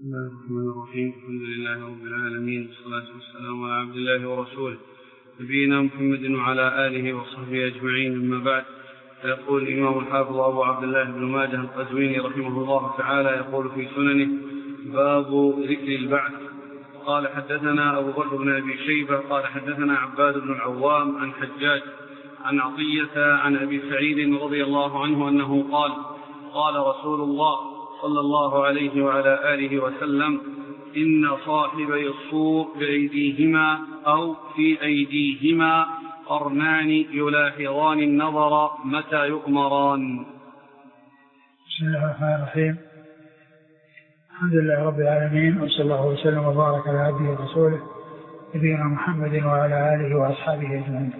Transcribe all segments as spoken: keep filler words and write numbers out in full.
بسم الله الرحمن الرحيم. الحمد لله رب العالمين، والصلاة والسلام على عبد الله ورسوله نبينا محمد وعلى آله وصحبه أجمعين، أما بعد. يقول الإمام الحافظ أبو عبد الله بن ماجه القزويني رحمه الله تعالى يقول في سننه: باب ذكر البعث. قال: حدثنا أبو بكر بن أبي شيبة قال حدثنا عباد بن العوام عن حجاج عن عطية عن أبي سعيد رضي الله عنه أنه قال: قال رسول الله صلى الله عليه وعلى آله وسلم: إن صاحبي الصور بأيديهما أو في أيديهما قرنان يلاحظان النظر متى يؤمران. بسم الله الرحمن الرحيم. الحمد لله رب العالمين، وصلى الله وسلم وبارك على عبده ورسوله نبينا محمد وعلى آله وأصحابه أجمعين.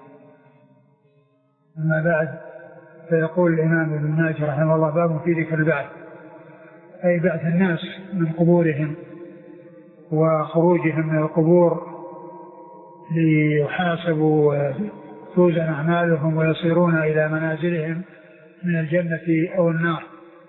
أما بعد، فيقول الإمام ابن ماجه رحمه الله: باب في ذكر البعث، أي بعث الناس من قبورهم وخروجهم من القبور ليحاسبوا وتوزن أعمالهم ويصيرون إلى منازلهم من الجنة أو النار.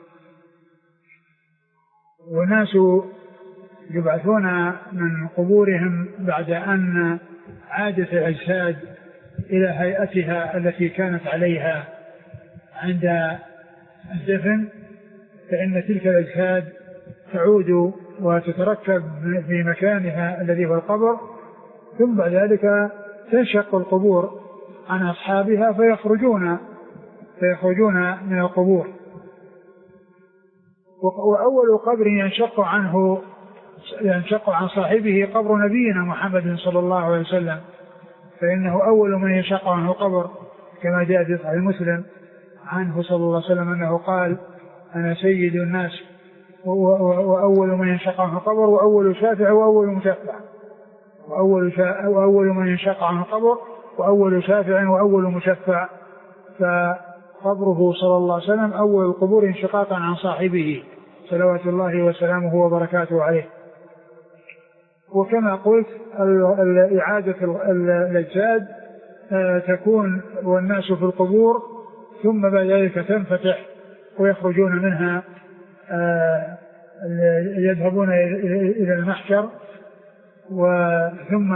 والناس يبعثون من قبورهم بعد أن عادت الأجساد إلى هيئتها التي كانت عليها عند الدفن، فإن تلك الأجساد تعود وتتركب في مكانها الذي هو القبر، ثم بعد ذلك تنشق القبور عن أصحابها فيخرجون فيخرجون من القبور. وأول قبر ينشق عنه ينشق عن صاحبه قبر نبينا محمد صلى الله عليه وسلم، فإنه أول من ينشق عنه قبر، كما جاء في صحيح مسلم عنه صلى الله عليه وسلم أنه قال: أنا سيد الناس وأول من ينشق عنه قبر وأول شافع وأول مشفع، وأول, شا... وأول من ينشق عنه قبر وأول شافع وأول مشفع. فقبره صلى الله عليه وسلم أول القبور انشقاقا عن صاحبه صلوات الله وسلامه وبركاته عليه. وكما قلت، إعادة الأجساد تكون والناس في القبور، ثم بعد ذلك تنفتح ويخرجون منها، يذهبون إلى المحشر وثم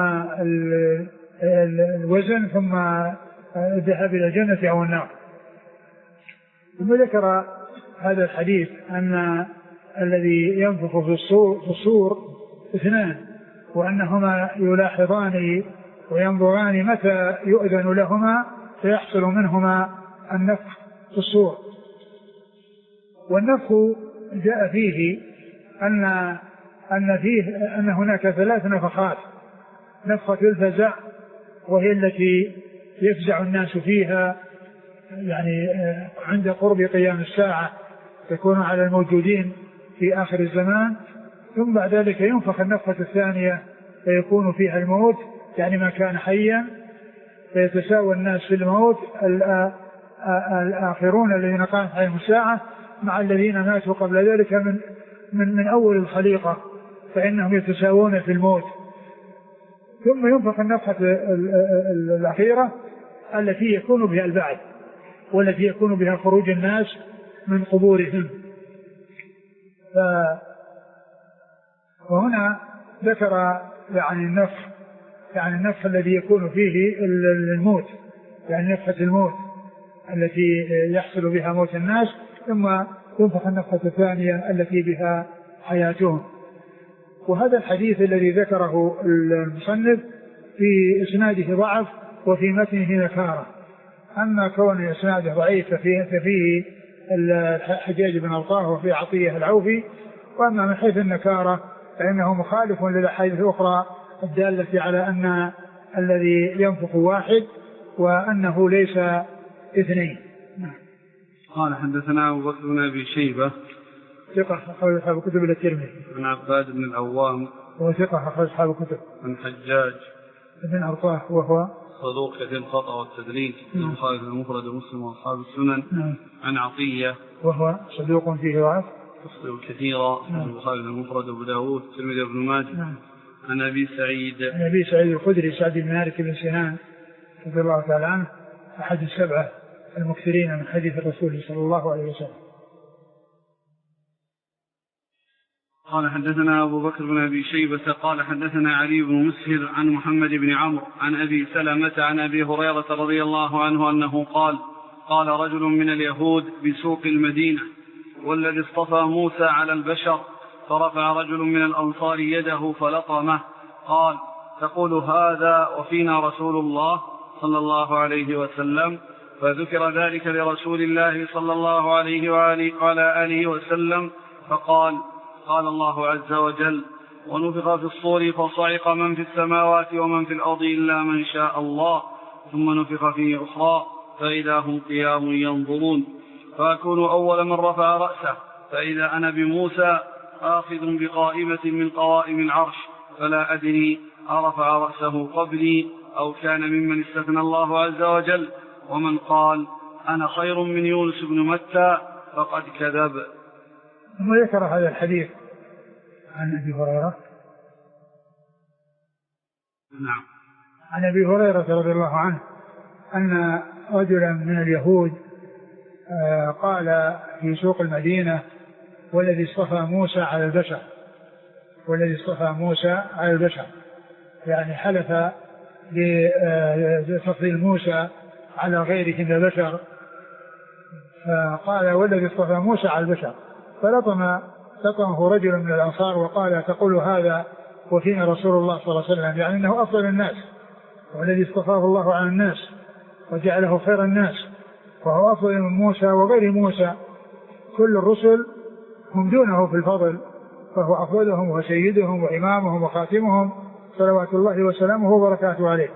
الوزن، ثم الذهاب إلى الجنة أو النار. ثم ذكر هذا الحديث أن الذي ينفخ في الصور, في الصور اثنان، وأنهما يلاحظان وينظران متى يؤذن لهما فيحصل منهما النفخ في الصور. والنفخ جاء فيه أن أن فيه أن هناك ثلاث نفخات: نفخة الفزع، وهي التي يفزع الناس فيها، يعني عند قرب قيام الساعة تكون على الموجودين في آخر الزمان. ثم بعد ذلك ينفخ النفخة الثانية فيكون فيها الموت، يعني ما كان حيا، فيتساوى الناس في الموت، الآخرون الذين قامت عليهم الساعة مع الذين ماتوا قبل ذلك من من من أول الخليقة، فإنهم يتساوون في الموت. ثم ينفخ النفخة الأخيرة التي يكون بها البعث، والتي يكون بها خروج الناس من قبورهم. ف... وهنا ذكر يعني النفخ يعني النفخ الذي يكون فيه الموت، يعني نفخة الموت التي يحصل بها موت الناس، ثم تنفخ النفخة الثانية التي بها حياتهم. وهذا الحديث الذي ذكره المصنف في إسناده ضعف وفي متنه نكارة. أما كون إسناده ضعيف ففيه الحجاج بن الطاه وفي عطية العوفي، وأما من حيث النكارة فإنه مخالف للأحاديث الأخرى الدالة على أن الذي ينفخ واحد وأنه ليس اثنين. قال: حدثنا أبو بكر بن أبي شيبة ثقة أخرج أصحاب الكتب إلى الترمذي. عن عباد بن العوام وهو ثقة أخرج أصحاب الكتب. عن حجاج بن أرطاه وهو صدوق كثير الخطأ والتدليس، البخاري المفرد ومسلم وأصحاب السنن. نعم. عن عطية وهو صدوق فيه ضعف كثيرة، البخاري المفرد وأبو داود والترمذي وابن ماجه. نعم. عن أبي سعيد عن أبي سعيد الخدري سعد بن مالك بن سنان رضي الله تعالى عنه، أحد السبعة المكثرين من حديث الرسول صلى الله عليه وسلم. قال حدثنا أبو بكر بن أبي شيبة قال حدثنا علي بن مسهر عن محمد بن عمرو عن أبي سلمة عن أبي هريرة رضي الله عنه أنه قال قال رجل من اليهود بسوق المدينة والذي اصطفى موسى على البشر، فرفع رجل من الأنصار يده فلطمه، قال تقول هذا وفينا رسول الله صلى الله عليه وسلم؟ فذكر ذلك لرسول الله صلى الله عليه وعلى آله وسلم فقال قال الله عز وجل ونفخ في الصور فصعق من في السماوات ومن في الأرض إلا من شاء الله ثم نفخ فيه أخرى فإذا هم قيام ينظرون، فأكون أول من رفع رأسه فإذا أنا بموسى آخذ بقائمة من قوائم العرش، فلا أدري أرفع رأسه قبلي أو كان ممن استثنى الله عز وجل، ومن قال أنا خير من يونس بن متى فقد كذب. ثم ذكر هذا الحديث عن أبي هريرة. نعم. عن أبي هريرة رضي الله عنه أن رجلا من اليهود قال في سوق المدينة والذي اصطفى موسى على البشر، والذي اصطفى موسى على البشر، يعني حلف بتفضيل موسى على غيره من البشر، فقال والذي اصطفى موسى على البشر، فلطم لطمه رجل من الأنصار وقال تقول هذا وفينا رسول الله صلى الله عليه وسلم، يعني أنه أفضل الناس والذي اصطفاه الله على الناس وجعله خير الناس وهو أفضل من موسى وغير موسى، كل الرسل هم دونه في الفضل فهو أفضلهم وسيدهم وإمامهم وخاتمهم صلوات الله وسلامه وبركاته عليه.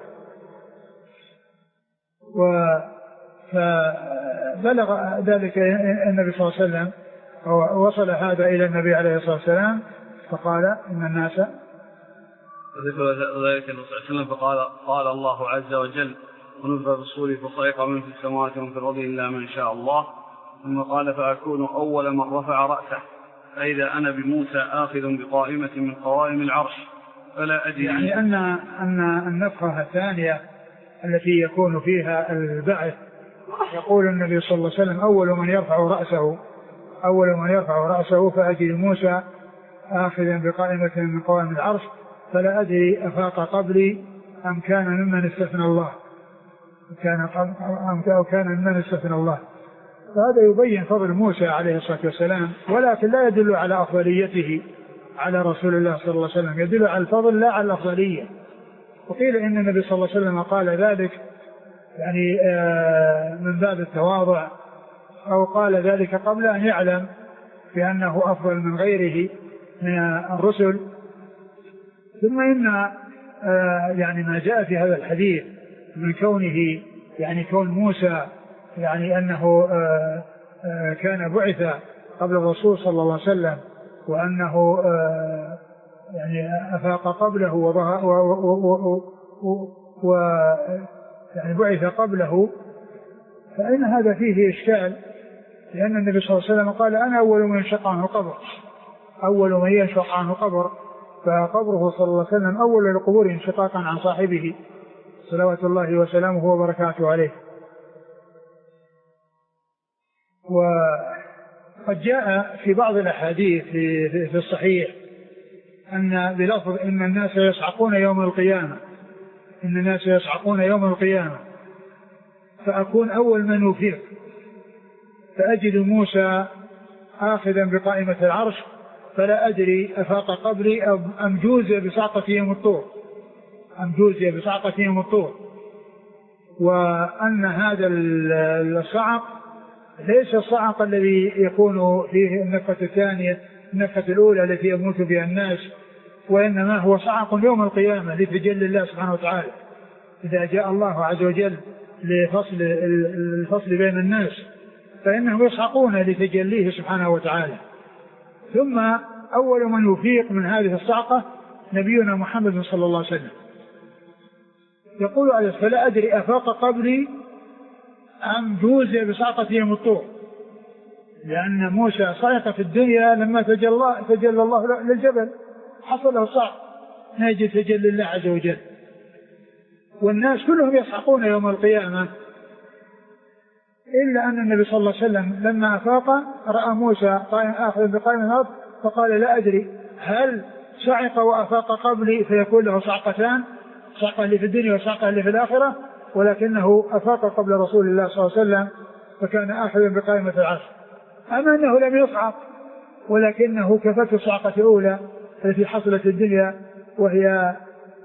فبلغ ذلك النبي صلى الله عليه وسلم ووصل هذا إلى النبي عليه الصلاة والسلام فقال إن الناس فذكر ذلك النبي صلى الله عليه وسلم فقال قال الله عز وجل ونفخ في الصور فصعق من في السماوات ومن في الأرض إلا من شاء الله، ثم قال فأكون أول من رفع رأسه فإذا أنا بموسى آخذ بقائمة من قوائم العرش فلا أدري. يعني أن أن النفخة الثانية التي يكون فيها البعث يقول النبي صلى الله عليه وسلم أول من يرفع رأسه أول من يرفع رأسه فأجد موسى آخذا بقائمة من قوائم العرش فلا أدري أفاق قبلي أم كان ممن استثنى الله كان أو كان ممن استثنى الله. فهذا يبين فضل موسى عليه الصلاة والسلام، ولكن لا يدل على أفضليته على رسول الله صلى الله عليه وسلم، يدل على الفضل لا على الأفضلية. وقيل إن النبي صلى الله عليه وسلم قال ذلك يعني من باب التواضع، أو قال ذلك قبل أن يعلم بأنه أفضل من غيره من الرسل. ثم إن يعني ما جاء في هذا الحديث من كونه يعني كون موسى يعني أنه كان بعث قبل الرسول صلى الله عليه وسلم وأنه يعني أفاق قبله وظهر و يعني بعث قبله، فإن هذا فيه إشكال، لأن النبي صلى الله عليه وسلم قال أنا أول من ينشق عنه القبر أول من ينشق عنه القبر، فقبره صلى الله عليه وسلم أول القبور انشقاقا عن صاحبه صلوات الله وسلامه وبركاته عليه. وقد جاء في بعض الأحاديث في الصحيح أن بلفظ إن الناس يصعقون يوم القيامة إن الناس يصعقون يوم القيامة فأكون أول من يفيق فأجد موسى آخذا بقائمة العرش فلا أدري أفاق قبلي أم جوزي بصعقة يوم الطور أم جوزي بصعقة يوم الطور. وأن هذا الصعق ليس الصعق الذي يكون فيه النفخة الثانية النفخة الأولى التي يموت بها الناس، وإنما هو صعق يوم القيامة لتجلي الله سبحانه وتعالى إذا جاء الله عز وجل لفصل الفصل بين الناس فإنهم يصعقون لتجليه سبحانه وتعالى. ثم أول من يفيق من هذه الصعقة نبينا محمد صلى الله عليه وسلم يقول عليه فلا أدري أفاق قبلي أم جوزي بصعقة يوم الطور، لأن موسى صعق في الدنيا لما تجلى, تجلى الله للجبل حصل له صعق ناجي تجلي الله عز وجل، والناس كلهم يصعقون يوم القيامة إلا أن النبي صلى الله عليه وسلم لما أفاق رأى موسى قائم آخر بقائم الأرض فقال لا أدري هل صعق وأفاق قبلي فيكون له صعقتان، صعقة اللي في الدنيا وصعقة اللي في الآخرة، ولكنه أفاق قبل رسول الله صلى الله عليه وسلم فكان آخذا بقائمة العرش. أما أنه لم يصعق ولكنه كفته صعقة أولى التي حصلت الدنيا وهي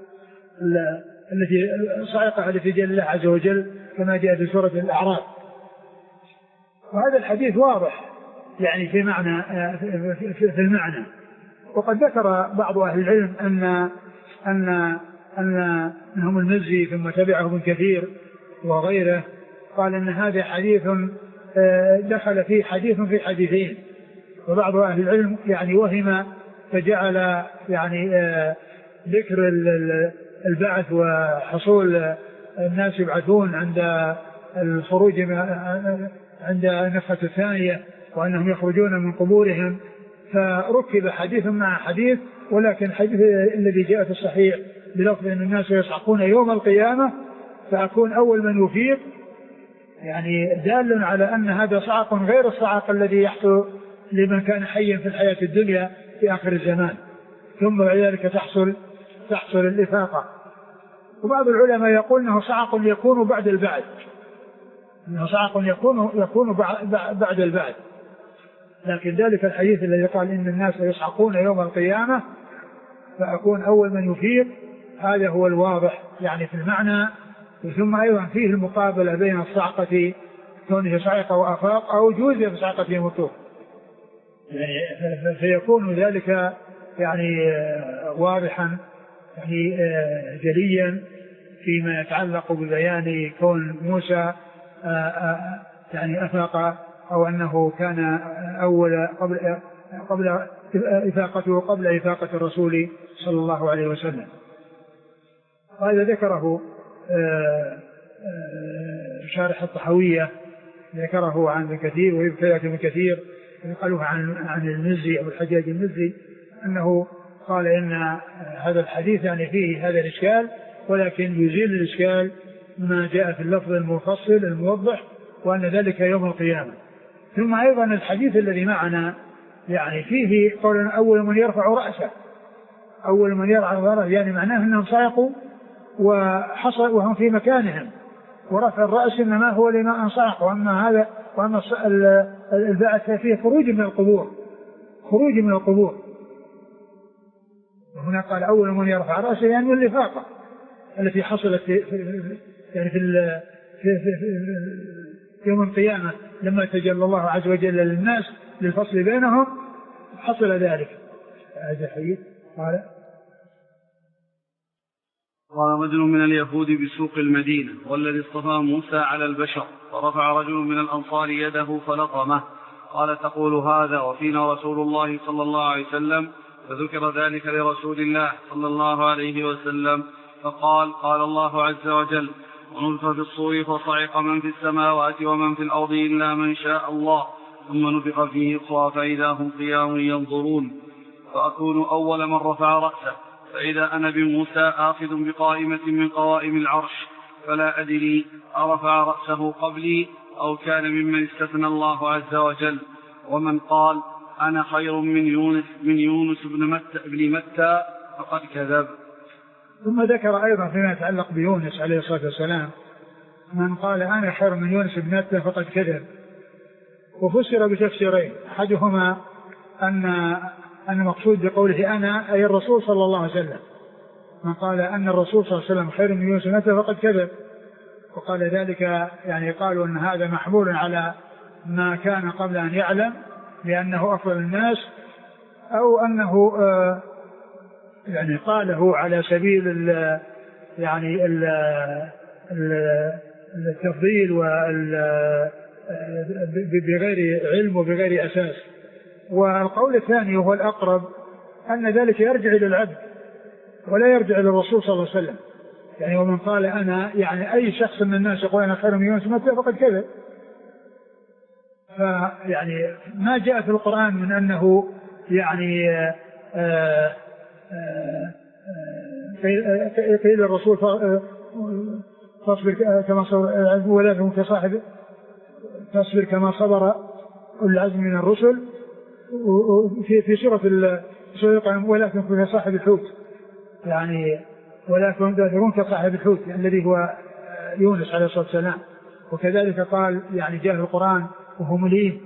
التي صعقها التي جاء الله عز وجل كما جاء في سورة الأعراف. وهذا الحديث واضح يعني في معنى في المعنى. وقد ذكر بعض أهل العلم أن أن أن أنهم المزي ثم تبعه ابن كثير وغيره قال أن هذا حديث دخل فيه حديث في حديثين. وبعض أهل العلم يعني وهم فجعل يعني ذكر البعث وحصول الناس يبعثون عند الخروج عند النفخة الثانية وأنهم يخرجون من قبورهم، فركب حديث مع حديث. ولكن الحديث الذي جاء في الصحيح بلفظ أن الناس يصعقون يوم القيامة فأكون أول من يفيق، يعني دال على أن هذا صعق غير الصعق الذي يحصل لمن كان حيا في الحياة الدنيا في آخر الزمان، ثم بعد ذلك تحصل تحصل الإفاقة. وبعض العلماء يقول أنه صعق يكون بعد البعث، أنه صعق يكون يكون بعد البعث. لكن ذلك الحديث الذي قال إن الناس يصعقون يوم القيامة فأكون أول من يفيق، هذا هو الواضح يعني في المعنى. ثم أيضا فيه المقابلة بين الصعقة كونه صعق وأفاق أو جوزي بصعقة يموتون، يعني فيكون ذلك يعني واضحا يعني جليا فيما يتعلق ببيان كون موسى يعني أفاق أو أنه كان أول قبل قبل إفاقته قبل إفاقة الرسول صلى الله عليه وسلم. هذا ذكره شارح الطحوية، ذكره عن ابن كثير ويذكر ابن كثير قالوه عن عن المزي أو الحجاج المزي أنه قال إن هذا الحديث يعني فيه هذا الإشكال، ولكن يزيل الإشكال ما جاء في اللفظ المفصل الموضح وأن ذلك يوم القيامة. ثم أيضا الحديث الذي معنا يعني فيه قول أول من يرفع رأسه، أول من يرفع رأسه يعني معناه أنهم صعقوا وحصل وهم في مكانهم، ورفع الرأس إنما هو لما أنصعق. وأما هذا وأما البعث فيه خروج من القبور، خروج من القبور. وهنا قال أول من يرفع رأسه يعني الإفاقة التي حصلت في يعني في في في في يوم القيامة لما تجلى الله عز وجل للناس للفصل بينهم حصل ذلك. هذا الحديث قال قال رجل من اليهود بسوق المدينة والذي اصطفى موسى على البشر، فرفع رجل من الأنصار يده فلطمه، قال تقول هذا وفينا رسول الله صلى الله عليه وسلم؟ فذكر ذلك لرسول الله صلى الله عليه وسلم فقال قال الله عز وجل ونفخ في الصور فصعق من في السماوات ومن في الأرض إلا من شاء الله ثم نفخ فيه أخرى فإذا هم قيام ينظرون، فأكون أول من رفع رأسه، فإذا أنا بموسى آخذ بقائمة من قوائم العرش، فلا أدري أرفع رأسه قبلي أو كان ممن استثنى الله عز وجل. ومن قال أنا خير من يونس من يونس بن متى, بن متى فقد كذب. ثم ذكر أيضا فيما يتعلق بيونس عليه الصلاة والسلام من قال أنا خير من يونس بن متى فقد كذب. وفسر بتفسيرين، أحدهما أن أن المقصود بقوله أنا أي الرسول صلى الله عليه وسلم، من قال أن الرسول صلى الله عليه وسلم خير من يونس بن متى فقد كذب، وقال ذلك يعني قالوا أن هذا محمول على ما كان قبل أن يعلم لأنه أفضل الناس، أو أنه آه يعني قاله على سبيل ال يعني ال التفضيل بغير علم وبغير أساس. والقول الثاني وهو الأقرب أن ذلك يرجع إلى العبد ولا يرجع إلى الرسول صلى الله عليه وسلم، يعني ومن قال أنا يعني أي شخص من الناس يقول أنا خير من يونس بن متى فقد كذب. فيعني ما جاء في القرآن من أنه يعني آآ آآ قيل الرسول فاصبر كما صبر ولا تكن كصاحب فاصبر كما صبر أولو العزم من الرسل في في سورة ولكن كن كصاحب الحوت يعني ولكن تذكرون كصاحب الحوت الذي هو يونس عليه الصلاة والسلام. وكذلك قال يعني جاء القرآن وهو مليم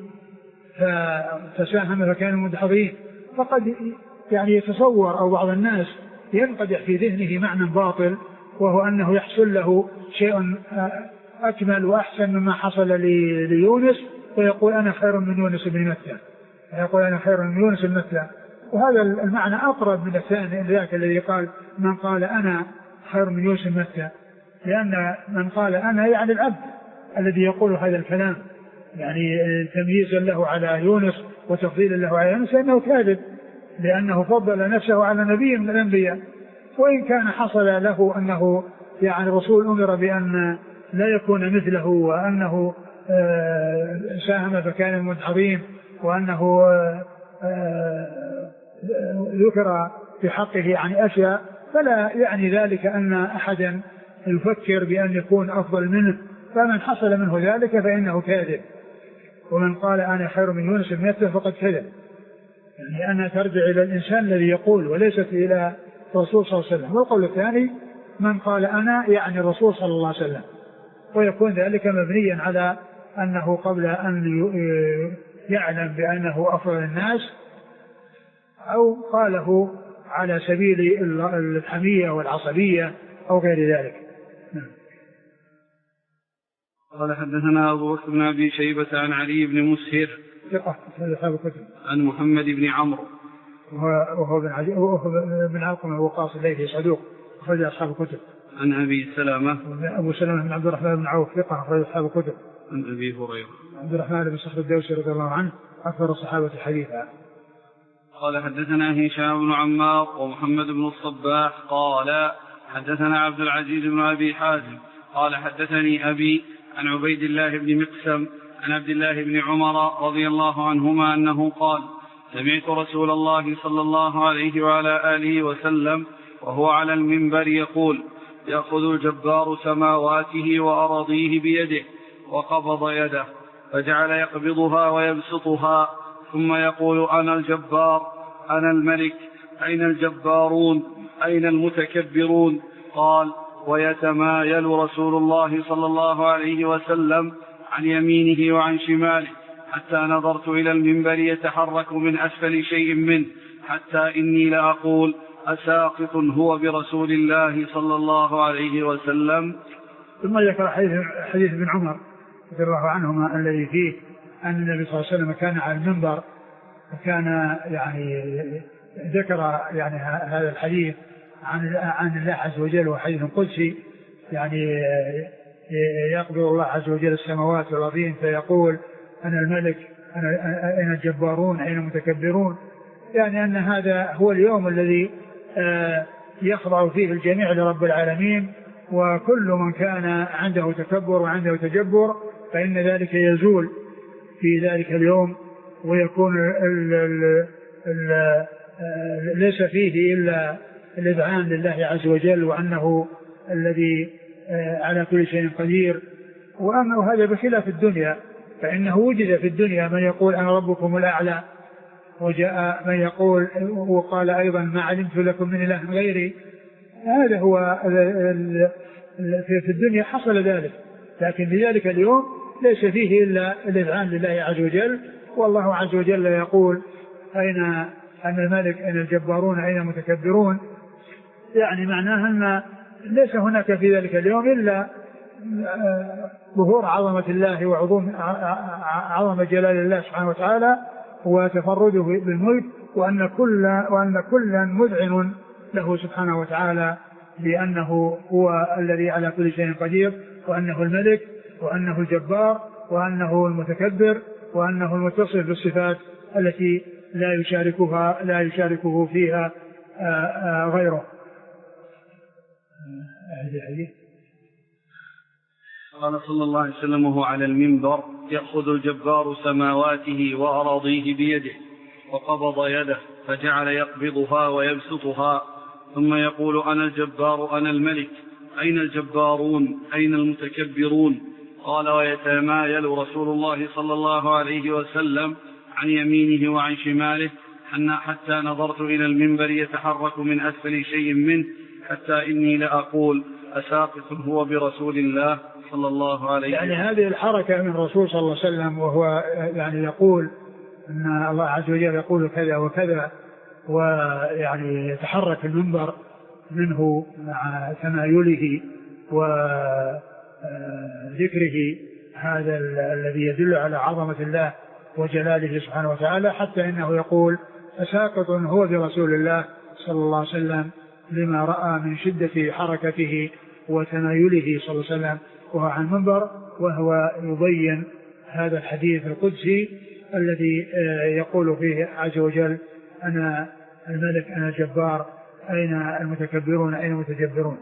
فساهم فكان مدحضين. فقد يعني يتصور أو بعض الناس ينقدح في ذهنه معنى باطل وهو أنه يحصل له شيء أكمل وأحسن مما حصل ليونس ويقول أنا خير من يونس بن متى يقول أنا خير من يونس بن متى. وهذا المعنى أقرب من الثاني ذاك الذي قال من قال أنا خير من يونس بن متى لأن من قال أنا يعني العبد الذي يقول هذا الكلام يعني تمييزا له على يونس وتفضيلا له على يونس لأنه كاذب لأنه فضل نفسه على نبي من الأنبياء. وإن كان حصل له أنه يعني الرسول أمر بأن لا يكون مثله وأنه ساهم فكان المدحضين وأنه ذكر في حقه يعني أشياء فلا يعني ذلك أن أحدا يفكر بأن يكون أفضل منه. فمن حصل منه ذلك فإنه كاذب. ومن قال أنا خير من يونس بن متى فقد كذب يعني أنها ترجع إلى الإنسان الذي يقول وليست إلى الرسول صلى الله عليه وسلم. والقول الثاني من قال أنا يعني الرسول صلى الله عليه وسلم ويكون ذلك مبنيا على أنه قبل أن يعلم بأنه أفضل الناس أو قاله على سبيل الحمية والعصبية أو غير ذلك. قال حدثنا أبو بكر بن أبي شيبة عن علي بن مسهر عن محمد بن عمرو وهو بن علي وهو بن علقمة وقاص الليثي صدوق أخرج أصحاب الكتب. عن أبي سلمة أبو سلمة بن عبد الرحمن بن عوف ثقة أخرج أصحاب الكتب. عن أبي هريرة عبد الرحمن بن صخر الدوسي رضي الله عنه أكثر الصحابة حديثا. قال حدثنا هشام بن عمار ومحمد بن الصباح قال حدثنا عبد العزيز بن أبي حازم قال حدثني أبي عن عبيد الله بن مقسم عن عبد الله بن عمر رضي الله عنهما أنه قال سمعت رسول الله صلى الله عليه وعلى آله وسلم وهو على المنبر يقول يأخذ الجبار سماواته وأراضيه بيده وقبض يده فجعل يقبضها ويبسطها ثم يقول أنا الجبار أنا الملك أين الجبارون أين المتكبرون. قال ويتمايل رسول الله صلى الله عليه وسلم عن يمينه وعن شماله حتى نظرت إلى المنبر يتحرك من أسفل شيء منه حتى إني لأقول أساقط هو برسول الله صلى الله عليه وسلم. ثم ذكر حديث ابن عمر رضي الله عنهما الذي فيه أن النبي صلى الله عليه وسلم كان على المنبر وكان يعني ذكر يعني هذا الحديث عن عن الله عز وجل وحديث قدسي يعني يقبض الله عز وجل السماوات والأرضين فيقول أنا الملك أنا أين الجبارون أين المتكبرون يعني أن هذا هو اليوم الذي يخضع فيه الجميع لرب العالمين وكل من كان عنده تكبر وعنده تجبر فإن ذلك يزول في ذلك اليوم ويكون ال ال ال ليس فيه إلا الإذعان لله عز وجل وأنه الذي على كل شيء قدير. وأما هذا بخلاف الدنيا فإنه وجد في الدنيا من يقول أنا ربكم الأعلى وجاء من يقول وقال أيضا ما علمت لكم من إله غيري. هذا هو في الدنيا حصل ذلك لكن في ذلك اليوم ليس فيه إلا الإذعان لله عز وجل. والله عز وجل يقول أين أن الملك أين الجبارون أين المتكبرون يعني معناها أن ليس هناك في ذلك اليوم إلا ظهور عظمة الله وعظم عظمة جلال الله سبحانه وتعالى وتفرده بالملك وأن كل وأن كلا مذعن له سبحانه وتعالى بأنه هو الذي على كل شيء قدير وأنه الملك وأنه الجبار وأنه المتكبر وأنه المتصف بالصفات التي لا يشاركها لا يشاركه فيها غيره. قال صلى الله عليه وسلم وهو على المنبر يأخذ الجبار سماواته وأراضيه بيده وقبض يده فجعل يقبضها ويبسطها ثم يقول أنا الجبار أنا الملك أين الجبارون أين المتكبرون. قال ويتمايل رسول الله صلى الله عليه وسلم عن يمينه وعن شماله أن حتى نظرت إلى المنبر يتحرك من أسفل شيء منه حتى إني لأقول أساقط هو برسول الله صلى الله عليه وسلم. يعني هذه الحركة من الرسول صلى الله عليه وسلم وهو يعني يقول أن الله عز وجل يقول كذا وكذا، ويعني يتحرك المنبر منه مع تمايله وذكره، هذا الذي يدل على عظمة الله وجلاله سبحانه وتعالى، حتى إنه يقول أساقط هو برسول الله صلى الله عليه وسلم لما رأى من شدة حركته وتمايله صلى الله عليه وسلم وهو على المنبر، وهو يبين هذا الحديث القدسي الذي يقول فيه عز وجل أنا الملك أنا الجبار أين المتكبرون أين المتجبرون.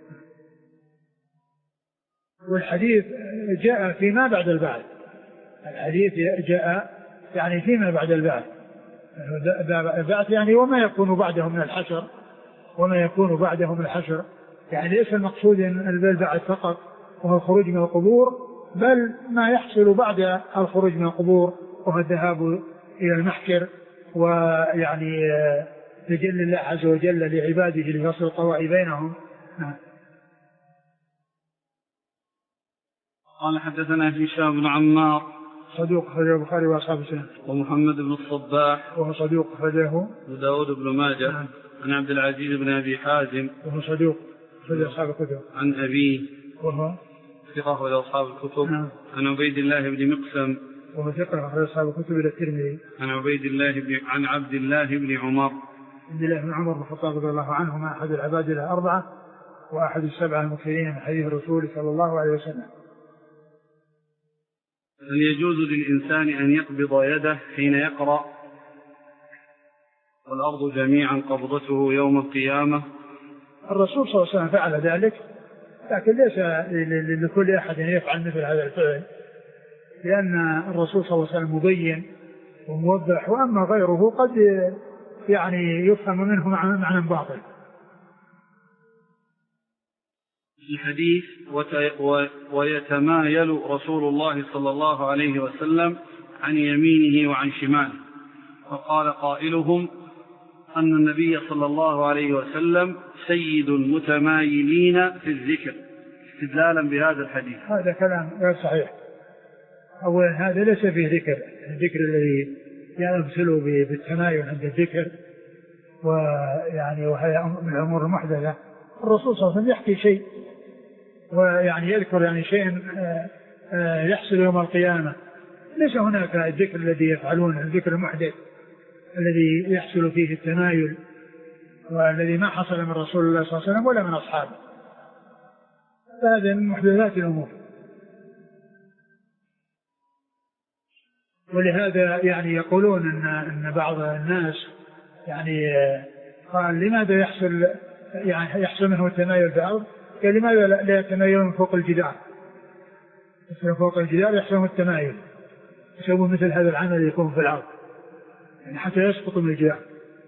والحديث جاء فيما بعد البعث، الحديث جاء يعني فيما بعد البعث، البعث يعني وما يكون بعده من الحشر، وما يكون بعده من الحشر، يعني ليس المقصود البعث فقط وهو الخروج من القبور، بل ما يحصل بعد الخروج من القبور وهو الذهاب إلى المحشر، ويعني تجلي الله عز وجل لعباده ليصل القضاء بينهم. قال حدثنا هشام بن عمار صدوق أخرجه البخاري وأصحاب السنن، ومحمد بن الصباح وهو صدوق أخرجه وداود بن ماجه نعم. عن عبد العزيز بن أبي حازم وهو صدوق أخرج أصحاب الكتب، عن أبيه وهو ثقة أخرج أصحاب الكتب نعم. عن عبيد الله بن مقسم وهو ثقة أخرج أصحاب الكتب إلى الترمذي عن عبيد الله بن عن عبد الله بن عمر عبد الله بن عمر بن الخطاب رضي الله عنهما أحد العباد الأربعة وأحد السبعة المكثرين من حديث الرسول صلى الله عليه وسلم. هل يجوز للإنسان أن يقبض يده حين يقرأ والأرض جميعا قبضته يوم القيامة؟ الرسول صلى الله عليه وسلم فعل ذلك، لكن ليس لكل أحد يفعل مثل هذا الفعل، لأن الرسول صلى الله عليه وسلم مبين وموضح، وأما غيره قد يعني يفهم منه معنى باطل. الحديث ويتمايل رسول الله صلى الله عليه وسلم عن يمينه وعن شماله، فقال قائلهم أن النبي صلى الله عليه وسلم سيد المتمايلين في الذكر استدلالا بهذا الحديث. هذا كلام غير صحيح. أولا هذا ليس فيه ذكر، الذكر الذي يمثل بالتمايل عند الذكر ويعني وهي من الأمور المحدثة. الرسول صلى الله عليه وسلم يحكي شيء ويعني يذكر يعني شيء يحصل يوم القيامة، ليس هناك الذكر الذي يفعلون الذكر المحدث الذي يحصل فيه التمايل والذي ما حصل من رسول الله صلى الله عليه وسلم ولا من أصحابه، هذا من محدثات الأمور. ولهذا يعني يقولون أن أن بعض الناس يعني قال لماذا يحصل يعني يحصل منه التمايل في الأرض؟ قال لماذا لا يتمايل من فوق الجدار؟ يحصل فوق الجدار يحصل منه التمايل، يسوون مثل هذا العمل يكون في الأرض يعني حتى يسقط من الجدار.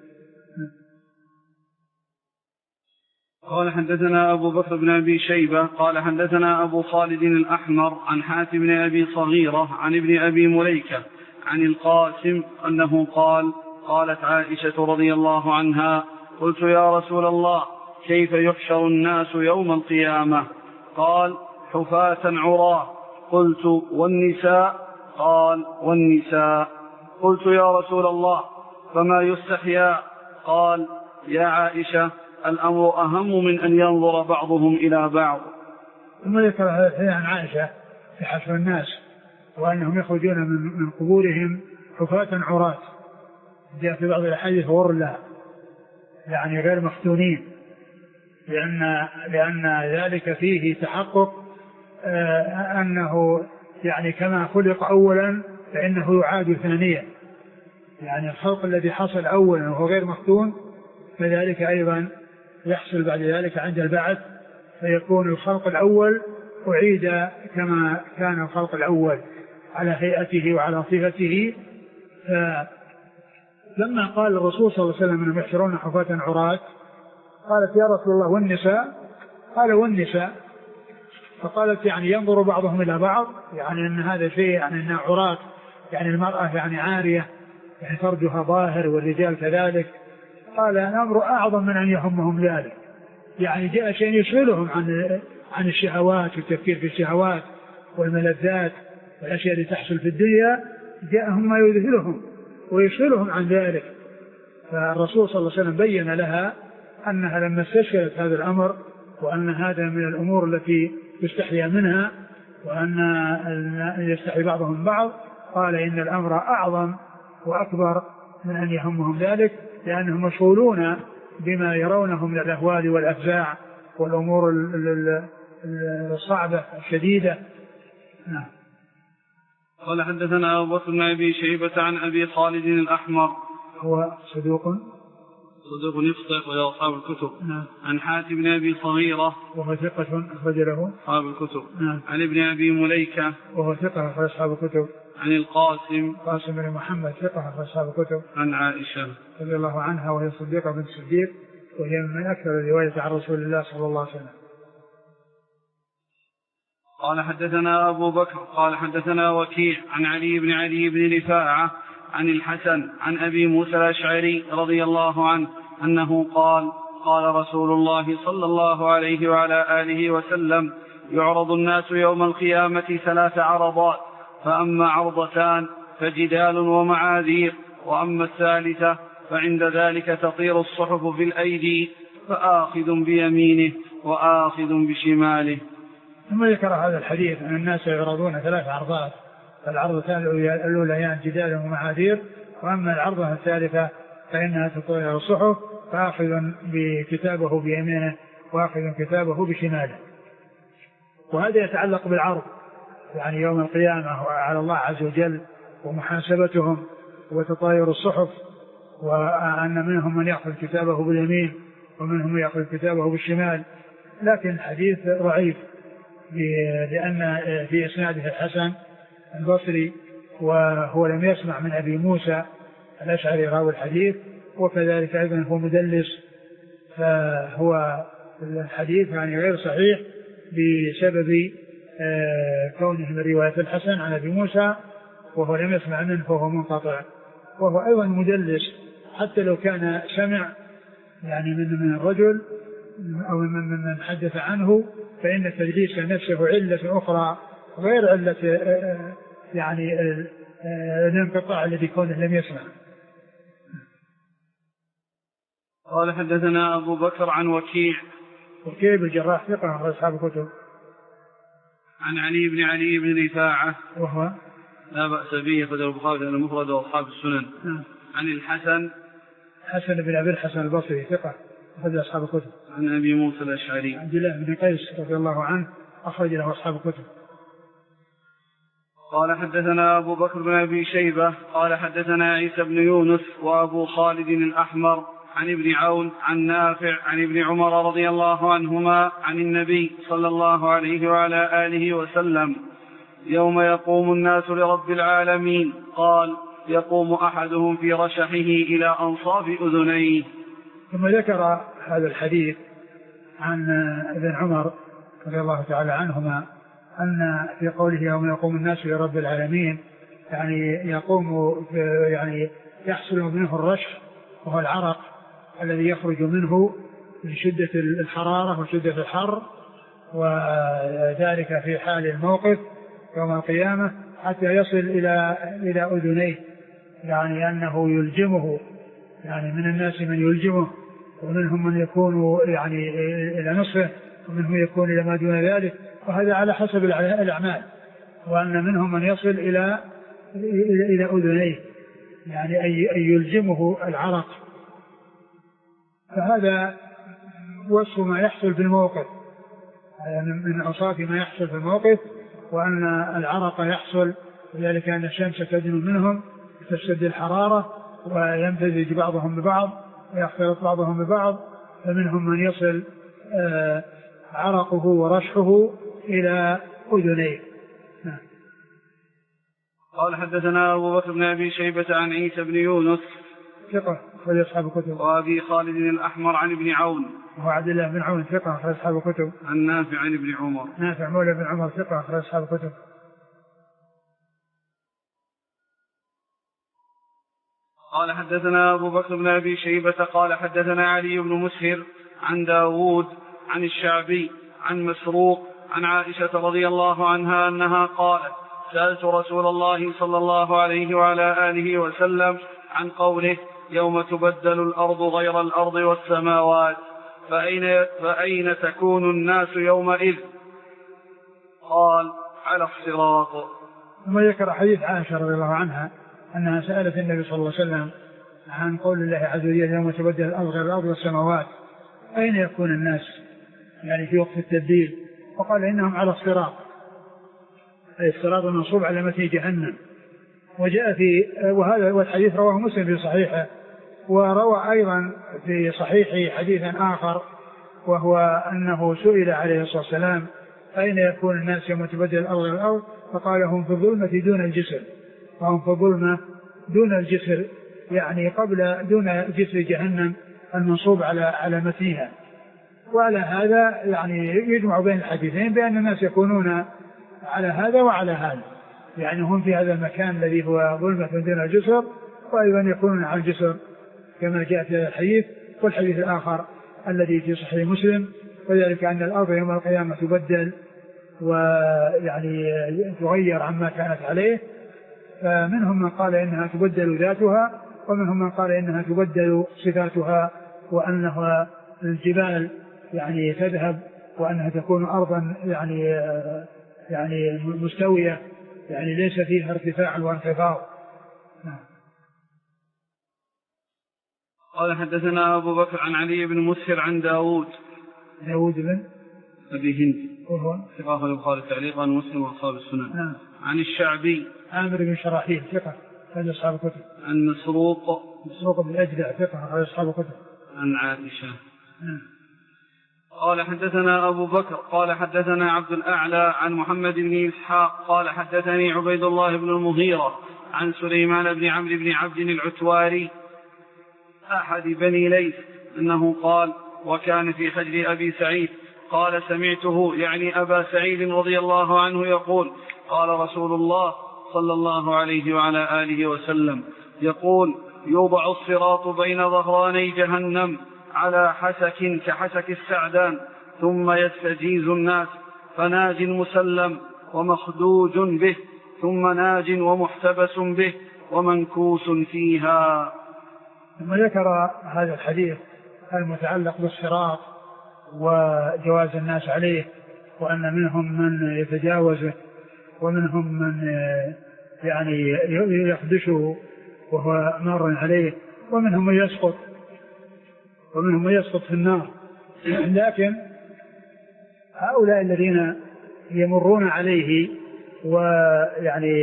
قال حدثنا أبو بكر بن أبي شيبة قال حدثنا أبو خالد الأحمر عن حاتم بن أبي صغيرة عن ابن أبي مليكة عن القاسم أنه قال قالت عائشة رضي الله عنها قلت يا رسول الله كيف يحشر الناس يوم القيامة؟ قال حفاة عراة. قلت والنساء؟ قال والنساء. قلت يا رسول الله فما يستحيا؟ قال يا عائشة الأمر أهم من أن ينظر بعضهم إلى بعض. ثم ذكر هذا الحديث عن عائشة في حشر الناس وأنهم يخرجون من قبورهم حفاة عراة، جاء في بعض الأحاديث غرلا يعني غير مفتونين، لأن لأن ذلك فيه تحقق آه أنه يعني كما خلق أولا فإنه يعاد ثانيا، يعني الخلق الذي حصل أولا وهو غير مفتون فذلك أيضا يحصل بعد ذلك عند البعث، فيكون الخلق الأول أعيد كما كان الخلق الأول على هيئته وعلى صفته. فلما قال الرسول صلى الله عليه وسلم أنهم يحشرون حفاة عراة قالت يا رسول الله والنساء؟ قال والنساء. فقالت يعني ينظر بعضهم إلى بعض، يعني أن هذا شيء يعني أنها عراة يعني المرأة يعني عارية يعني فرجها ظاهر والرجال كذلك. قال الأمر أعظم من أن يهمهم ذلك، يعني جاء شيء يشغلهم عن عن الشهوات والتفكير في الشهوات والملذات والأشياء اللي تحصل في الدنيا، جاءهم ما يذهلهم ويشغلهم عن ذلك. فالرسول صلى الله عليه وسلم بين لها أنها لما استشكلت هذا الأمر وأن هذا من الأمور التي يستحيا منها وأن يستحي بعضهم بعض، قال إن الأمر أعظم وأكبر من أن يهمهم ذلك، لأنهم مشغولون بما يرونه من الأهوال والأفزاع والأمور الصعبة الشديدة. نعم. قال حدثنا أبو بكر بن أبي شيبة عن أبي خالد الأحمر هو صدوق صدوق يخطئ وله أصحاب الكتب. نعم. عن حاتم بن أبي صغيرة وهو ثقة أخرج له أصحاب الكتب. نعم. عن ابن أبي مليكة وهو ثقة أخرج أصحاب الكتب. عن القاسم قاسم بن محمد ثقة أخرج أصحاب الكتب. عن عائشة رضي الله عنها وهي صديقة بنت الصديق وهي من أكثر الرواية عن رسول الله صلى الله عليه وسلم. قال حدثنا أبو بكر قال حدثنا وكيع عن علي بن علي بن رفاعة عن الحسن عن أبي موسى الأشعري رضي الله عنه أنه قال قال رسول الله صلى الله عليه وعلى آله وسلم يعرض الناس يوم القيامة ثلاث عرضات، فأما عرضتان فجدال ومعاذير، وأما الثالثة فعند ذلك تطير الصحف في الأيدي فآخذ بيمينه وآخذ بشماله. ثم ذكر هذا الحديث أن الناس يعرضون ثلاث عرضات، العرضتان الأوليان جدال ومعاذير، وأما العرضة الثالثة فإنها تطير الصحف فآخذ بكتابه بيمينه وآخذ كتابه بشماله. وهذا يتعلق بالعرض، يعني يوم القيامة على الله عز وجل ومحاسبتهم وتطاير الصحف، وأن منهم من يأخذ كتابه باليمين ومنهم من يأخذ كتابه بالشمال. لكن الحديث ضعيف لأن في إسناده الحسن البصري وهو لم يسمع من أبي موسى الأشعري راوي الحديث، وكذلك أيضا هو مدلس، فهو الحديث يعني غير صحيح بسبب كونه من رواية الحسن عن أبي موسى وهو لم يسمع منه فهو منقطع، وهو أيضا مدلس حتى لو كان سمع يعني من من الرجل أو من من حدث عنه، فإن التدليس نفسه علة أخرى غير علة يعني الانقطاع الذي كونه لم يسمع. قال حدثنا أبو بكر عن وكيع وكيع بالجراح ثقة أخرج أصحاب الكتب. عن علي بن علي بن رفاعة وهو لا بأس به أخرجه البخاري المفرد وأصحاب السنن. م. عن الحسن حسن بن أبي الحسن البصري ثقة أخرج أصحاب الكتب. عن أبي موسى الأشعري عبد الله بن قيس رضي الله عنه أخرج له أصحاب الكتب. قال حدثنا أبو بكر بن أبي شيبة قال حدثنا عيسى بن يونس وأبو خالد الأحمر عن ابن عون عن نافع عن ابن عمر رضي الله عنهما عن النبي صلى الله عليه وعلى آله وسلم يوم يقوم الناس لرب العالمين قال يقوم أحدهم في رشحه إلى أنصاف أذنيه. ثم ذكر هذا الحديث عن ابن عمر رضي الله تعالى عنهما أن في قوله يوم يقوم الناس لرب العالمين يعني يقوم يعني يحصل منه الرشح وهو العرق الذي يخرج منه لشدة الحرارة وشدة الحر، وذلك في حال الموقف يوم القيامة حتى يصل إلى إلى أذنيه، يعني أنه يلجمه، يعني من الناس من يلجمه ومنهم من يكون يعني إلى نصفه ومنهم يكون إلى ما دون ذلك، وهذا على حسب الأعمال، وأن منهم من يصل إلى إلى أذنيه يعني أن يلجمه العرق. فهذا وصف ما يحصل في الموقف، من أوصاف ما يحصل في الموقف، وأن العرق يحصل ذلك أن الشمس تدنو منهم تشتد الحرارة ويمتزج بعضهم ببعض ويختلط بعضهم ببعض، فمنهم من يصل عرقه ورشحه إلى أذنيه. قال حدثنا أبو بكر بن أبي شيبة عن عيسى بن يونس ثقة أخرج أصحاب الكتب. وأبي خالد الأحمر عن ابن عون وهو عبد الله بن عون ثقة أخرج أصحاب الكتب. عن نافع عن ابن عمر نافع مولى بن عمر ثقة أخرج أصحاب الكتب. قال حدثنا أبو بكر بن أبي شيبة قال حدثنا علي بن مسهر عن داود عن الشعبي عن مسروق عن عائشة رضي الله عنها أنها قالت سألت رسول الله صلى الله عليه وعلى آله وسلم عن قوله يوم تبدل الأرض غير الأرض والسماوات فأين, فأين تكون الناس يومئذ؟ قال على الصراط. ثم ذكر حديث عائشة رضي الله عنها أنها سألت النبي صلى الله عليه وسلم عن قول الله عز وجل يوم تبدل الأرض غير الأرض والسماوات أين يكون الناس يعني في وقت التبديل؟ وقال إنهم على الصراط، أي الصراط المنصوب على متن جهنم. وجاء في وهذا والحديث رواه مسلم في صحيحه، وروى أيضا في صحيحه حديثا آخر وهو أنه سئل عليه الصلاة والسلام أين يكون الناس يوم تبدل الأرض غير الأرض؟ فقال هم في الظلمة دون الجسر، وهم في الظلمة دون الجسر يعني قبل دون جسر جهنم المنصوب على على متنها. وعلى هذا يعني يجمع بين الحديثين بأن الناس يكونون على هذا وعلى هذا، يعني هم في هذا المكان الذي هو ظلمة دون الجسر، وأيضا يكونون على الجسر كما جاء في هذا الحديث. والحديث الآخر الذي في صحيح مسلم وذلك أن الأرض يوم القيامة تبدل ويعني تغير عما كانت عليه، فمنهم من قال إنها تبدل ذاتها، ومنهم من قال إنها تبدل صفاتها، وأنها الجبال يعني تذهب، وأنها تكون أرضا يعني يعني مستوية يعني ليس فيها ارتفاع وانخفاض. قال حدثنا أبو بكر عن علي بن مسهر عن داود داود بن أبي هند وهو ثقة البخاري تعليقا مسلم وأصحاب السنن. نعم. عن الشعبي عامر بن شراحيل ثقة هذا أصحاب الكتب. عن مسروق مسروق بن الأجدع ثقة هذا أصحاب الكتب. عن عائشة. نعم. قال حدثنا أبو بكر قال حدثنا عبد الأعلى عن محمد بن إسحاق قال حدثني عبيد الله بن المغيرة عن سليمان بن عمرو بن عبد العتواري أحد بني ليث أنه قال وكان في حجر أبي سعيد قال سمعته يعني أبا سعيد رضي الله عنه يقول قال رسول الله صلى الله عليه وعلى آله وسلم يقول يوضع الصراط بين ظهراني جهنم على حسك كحسك السعدان ثم يستجيز الناس فناج مسلم ومخدوج به ثم ناج ومحتبس به ومنكوس فيها. ثم ذكر هذا الحديث المتعلق بالصراط وجواز الناس عليه، وأن منهم من يتجاوزه ومنهم من يعني يخدشه وهو مار عليه، ومنهم من يسقط ومنهم من يسقط في النار. لكن هؤلاء الذين يمرون عليه ويعني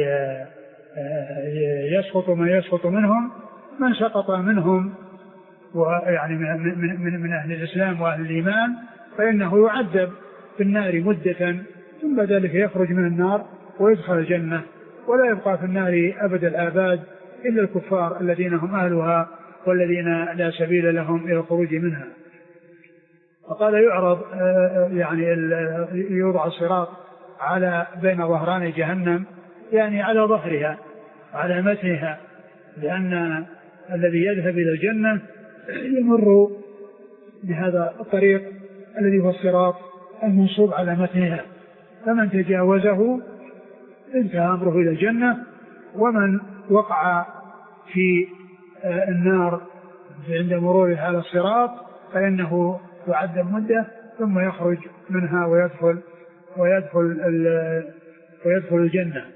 يسقط من يسقط منهم من سقط منهم ويعني من, من, من أهل الإسلام وأهل الإيمان فإنه يعذب في النار مدة ثم ذلك يخرج من النار ويدخل الجنة، ولا يبقى في النار أبد الآباد إلا الكفار الذين هم أهلها والذين لا سبيل لهم إلى الخروج منها. فقال يعرض يعني يوضع الصراط على بين ظهران جهنم يعني على ظهرها على متنها، لأن الذي يذهب إلى الجنة يمر بهذا الطريق الذي هو الصراط المنصوب على متنها، فمن تجاوزه انتهى أمره إلى الجنة، ومن وقع في النار عند مروره على الصراط فإنه يعذب مدة ثم يخرج منها ويدخل ويدخل ويدخل الجنة.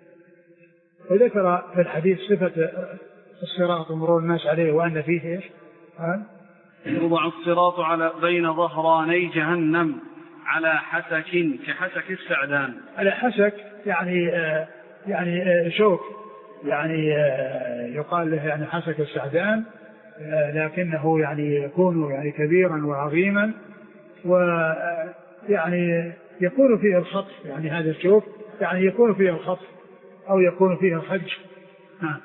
وذكر في الحديث صفة الصراط ومرور الناس عليه وأن فيه إيش؟ يوضع الصراط على بين ظهراني جهنم على حسك كحسك السعدان. على حسك يعني آه يعني آه شوك يعني آه يقال له يعني حسك السعدان، آه لكنه يعني يكون يعني كبيرا وعظيما، ويعني يكون فيه الخطف، يعني هذا الشوك يعني يكون فيه الخطف أو يكون فيه الخدش. نعم.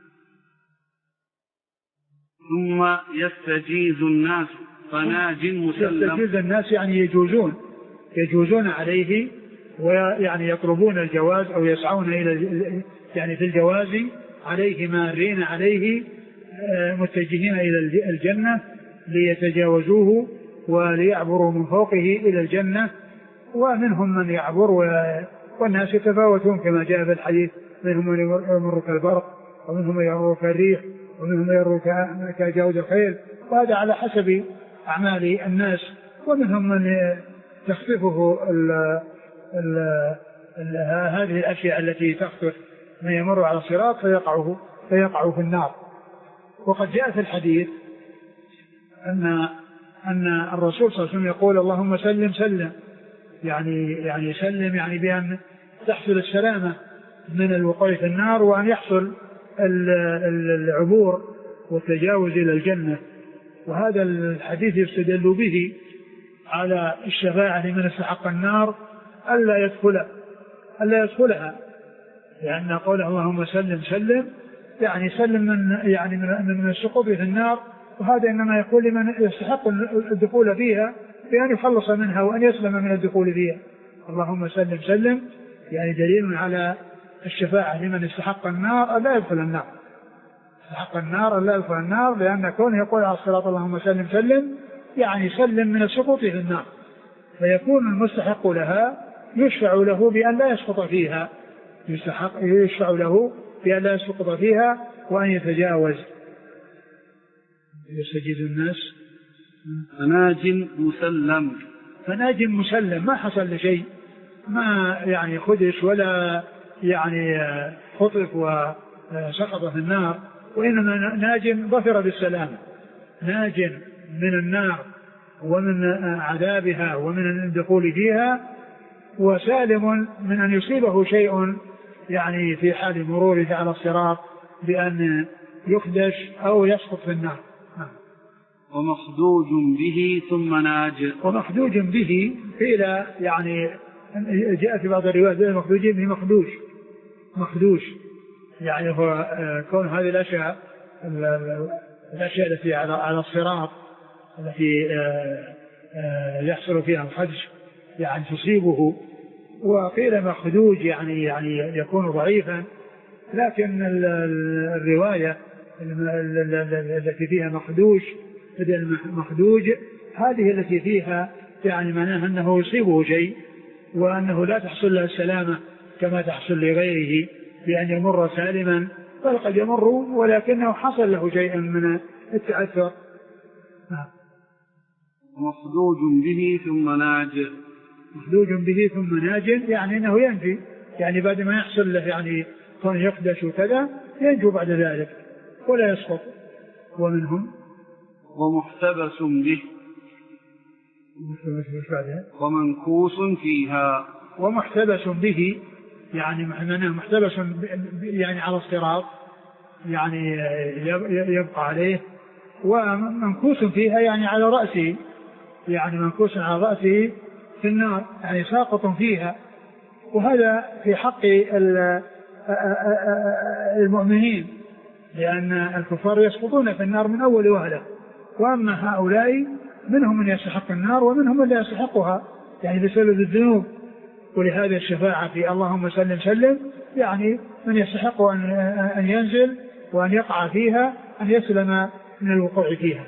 ثم يستجيز الناس فناج مسلم. يستجيز الناس يعني يجوزون يجوزون عليه ويعني يطلبون الجواز أو يسعون إلى يعني في الجواز عليه مارين عليه متجهين إلى الجنة ليتجاوزوه وليعبروا من فوقه إلى الجنة، ومنهم من يعبر والناس يتفاوتون كما جاء في الحديث، منهم من يمر كالبرق ومنهم من يمر كالريح ومنهم من يمر كجود الخيل، وهذا على حسب أعمال الناس، ومنهم من تخطفه ال ال ال هذه الأشياء التي تخطف من يمر على الصراط فيقعه فيقع في النار. وقد جاء في الحديث أن أن الرسول صلى الله عليه وسلم يقول اللهم سلم سلم، يعني يعني سلم يعني بأن تحصل السلامة من الوقوع في النار، وأن يحصل العبور والتجاوز إلى الجنة. وهذا الحديث يستدل به على الشفاعة لمن استحق النار ألا يدخل ألا يدخلها، لأن قوله اللهم سلم سلم يعني سلم من يعني من من السقوط في النار، وهذا إنما يقول لمن يستحق الدخول فيها بأن يخلص منها وأن يسلم من الدخول فيها. اللهم سلم سلم يعني دليل على الشفاعة لمن استحق النار ألا يدخل النار، استحق النار ألا يدخل النار، لأن كونه يقول على الصراط اللهم سلم سلم يعني سلم من السقوط في النار، فيكون المستحق لها يشفع له بأن لا يسقط فيها، يستحق يشفع له بأن لا يسقط فيها وأن يتجاوز. يستجيز الناس فناج مسلم، فناج مسلم ما حصل لشيء، ما يعني خدش ولا يعني خطف وسقط في النار، وإنما ناج ظفر بالسلامة، ناج من النار ومن عذابها ومن الدخول فيها، وسالم من أن يصيبه شيء يعني في حال مروره على الصراط بأن يخدش أو يسقط في النار. ومخدوج به ثم ناج، ومخدوج به قيل يعني جاء في بعض الروايات مخدوج به مخدوش مخدوش يعني هو كون هذه الأشياء الأشياء التي على الصراط التي يحصل فيها الخدش يعني تصيبه، وقيل مخدوج يعني يعني يكون ضعيفا، لكن الرواية التي فيها مخدوش بدل مخدوج هذه التي فيها يعني معناها أنه يصيبه شيء وأنه لا تحصل له السلامة كما تحصل لغيره بأن يمر سالما، بل قد يمر ولكنه حصل له شيء من التأثر. مخدوج به ثم ناج، مخدوج به ثم ناج يعني أنه ينجي، يعني بعد ما يحصل له يعني كون يخدش وكذا ينجو بعد ذلك ولا يسقط. ومنهم ومحتبس به ومنكوس فيها، ومحتبس به يعني معناه محتبس يعني على الصراط يعني يبقى عليه، ومنكوس فيها يعني على رأسه، يعني منكوس على رأسه في النار يعني ساقط فيها. وهذا في حق المؤمنين، لأن الكفار يسقطون في النار من أول وهلة، وأما هؤلاء منهم من يستحق النار ومنهم من لا يستحقها يعني بسبب الذنوب. ولهذا الشفاعة في اللهم سلم سلم يعني من يستحق أن ينزل وأن يقع فيها أن يسلم من الوقوع فيها.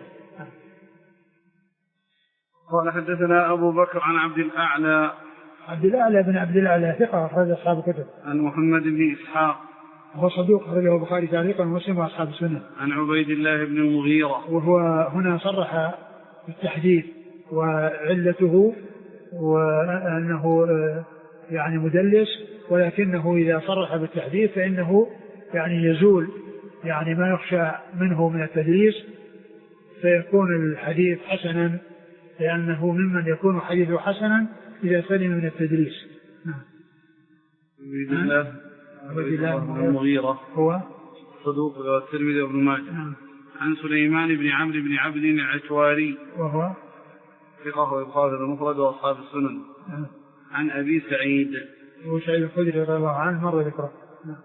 قال حدثنا أبو بكر عن عبد الأعلى عبد الأعلى بن عبد الأعلى ثقة أخرج أصحاب الكتب. عن محمد بن إسحاق وهو صدوق أخرجه البخاري تعليقا ومسلم وأصحاب السنة. عن عبيد الله بن المغيرة، وهو هنا صرح بالتحديث وعلته وأنه يعني مدلس، ولكنه إذا صرح بالتحديث فإنه يعني يزول يعني ما يخشى منه من التدليس، فيكون الحديث حسنا، لأنه ممن يكون حديثه حسنا إذا سلم من التدليس. نعم. عبيد الله عبيد الله بن المغيرة هو صدوق الترمذي وابن ماجه. نعم. عن سليمان بن عمرو بن عبد العتواري وهو ثقة ويبخاري المفرد وأصحاب السنن. نعم. عن أبي سعيد هو سعيد الخدري رضي الله عنه مر ذكره. نعم.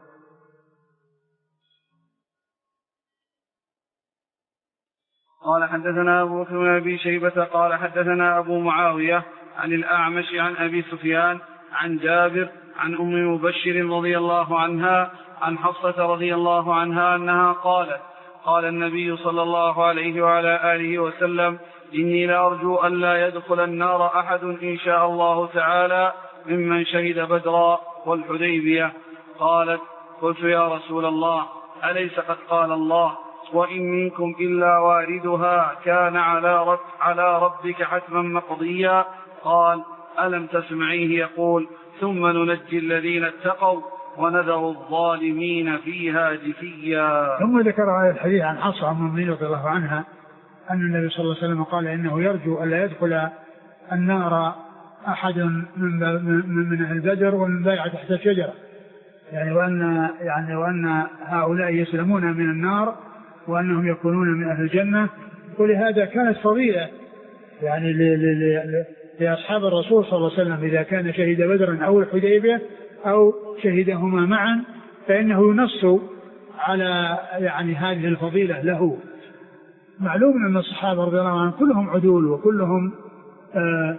قال حدثنا أبو بكر بن أبي شيبة قال حدثنا أبو معاوية عن الأعمش عن أبي سفيان عن جابر عن أم مبشر رضي الله عنها عن حفصة رضي الله عنها أنها قالت قال النبي صلى الله عليه وعلى آله وسلم إني لأرجو أن لا يدخل النار أحد إن شاء الله تعالى ممن شهد بدرا والحديبية. قالت قلت يا رسول الله أليس قد قال الله وإن منكم إلا واردها كان على, رب على ربك حتما مقضيا؟ قال ألم تسمعيه يقول ثم ننجي الذين اتقوا ونذر الظالمين فيها جثيا. ثم ذكر هذا الحديث عن حفصة أم المؤمنين رضي الله عنها أن النبي صلى الله عليه وسلم قال إنه يرجو ألا يدخل النار أحد من من أهل بدر ومن بايع تحت الشجرة، يعني وأن يعني وأن هؤلاء يسلمون من النار وأنهم يكونون من أهل الجنة. ولهذا كانت فضيلة يعني لأصحاب الرسول صلى الله عليه وسلم إذا كان شهد بدرا أو الحديبية أو شهدهما معا فإنه ينص على يعني هذه الفضيلة له. معلوم أن الصحابة رضي الله عنهم كلهم عدول وكلهم آآ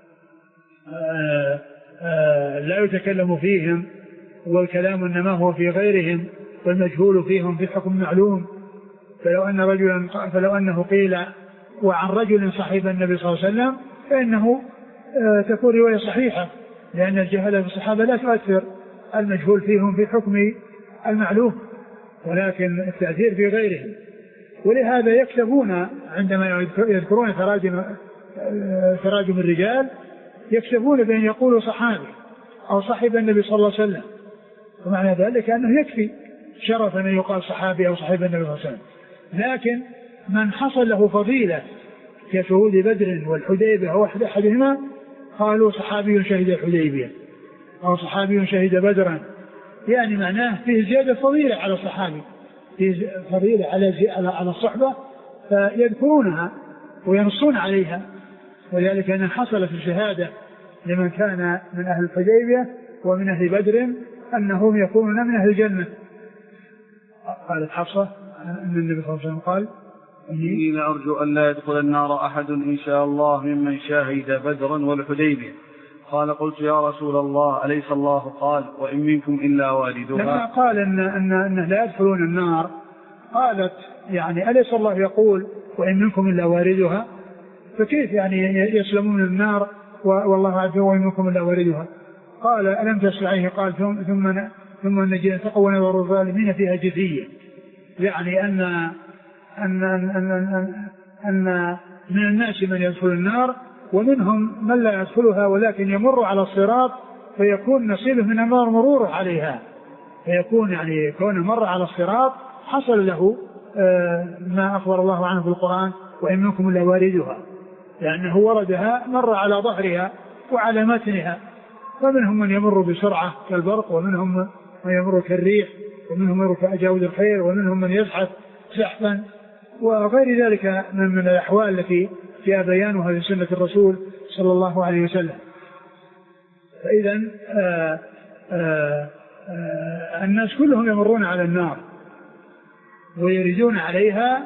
آآ آآ لا يتكلم فيهم، والكلام إنما هو في غيرهم، والمجهول فيهم في حكم معلوم. فلو أن رجلا فلو أنه قيل وعن رجل صحيب النبي صلى الله عليه وسلم فإنه تكون رواية صحيحة، لأن الجهالة في الصحابة لا تؤثر، المجهول فيهم في حكم المعلوم، ولكن التأثير في غيرهم. ولهذا يكتبون عندما يذكرون تراجم تراجم الرجال يكتبون بأن يقولوا صحابي أو صحيب النبي صلى الله عليه وسلم، ومعنى ذلك أنه يكفي شرفا أن يقال صحابي أو صحيب النبي صلى الله عليه وسلم. لكن من حصل له فضيلة كشهود بدر والحديبية أو أحد أحدهما قالوا صحابي شهد الحديبية أو صحابي شهد بدرا، يعني معناه فيه زيادة فضيلة على الصحابي، فيه فضيلة على على الصحبة، فيذكرونها وينصون عليها. ولذلك أن حصلت الشهادة لمن كان من أهل الحديبية ومن أهل بدر أنهم يكونون من أهل الجنة. قالت حفصة أن النبي صلى الله عليه وسلم قال إني لأرجو أن لا يدخل النار أحد إن شاء الله ممن شاهد بدرا والحديبية. قال قلت يا رسول الله أليس الله قال وإن منكم إلا واردها؟ لما قال إن إن إنه لا يدخلون النار قالت يعني أليس الله يقول وإن منكم إلا واردها؟ فكيف يعني يسلمون من النار والله عز وجل وإن منكم إلا واردها؟ قال ألم تسمعيه قال ثم ثم ثم نجي التقوى ونذر الظالمين فيها جثيا، يعني أن أن أن أن أن من الناس من يدخل النار ومنهم من لا يدخلها ولكن يمر على الصراط فيكون نصيبه من النار مروره عليها، فيكون يعني كونه مر على الصراط حصل له ما أخبر الله عنه في القرآن وإن منكم إلا واردها، لأنه وردها مر على ظهرها وعلى متنها. فمنهم من يمر بسرعة كالبرق ومنهم من يمر كالريح ومنهم من يمر كأجاود الخير ومنهم من يزحف زحفا وغير ذلك من الأحوال التي فيها بيانها في سنة الرسول صلى الله عليه وسلم. فإذا آآ آآ آآ الناس كلهم يمرون على النار ويريدون عليها،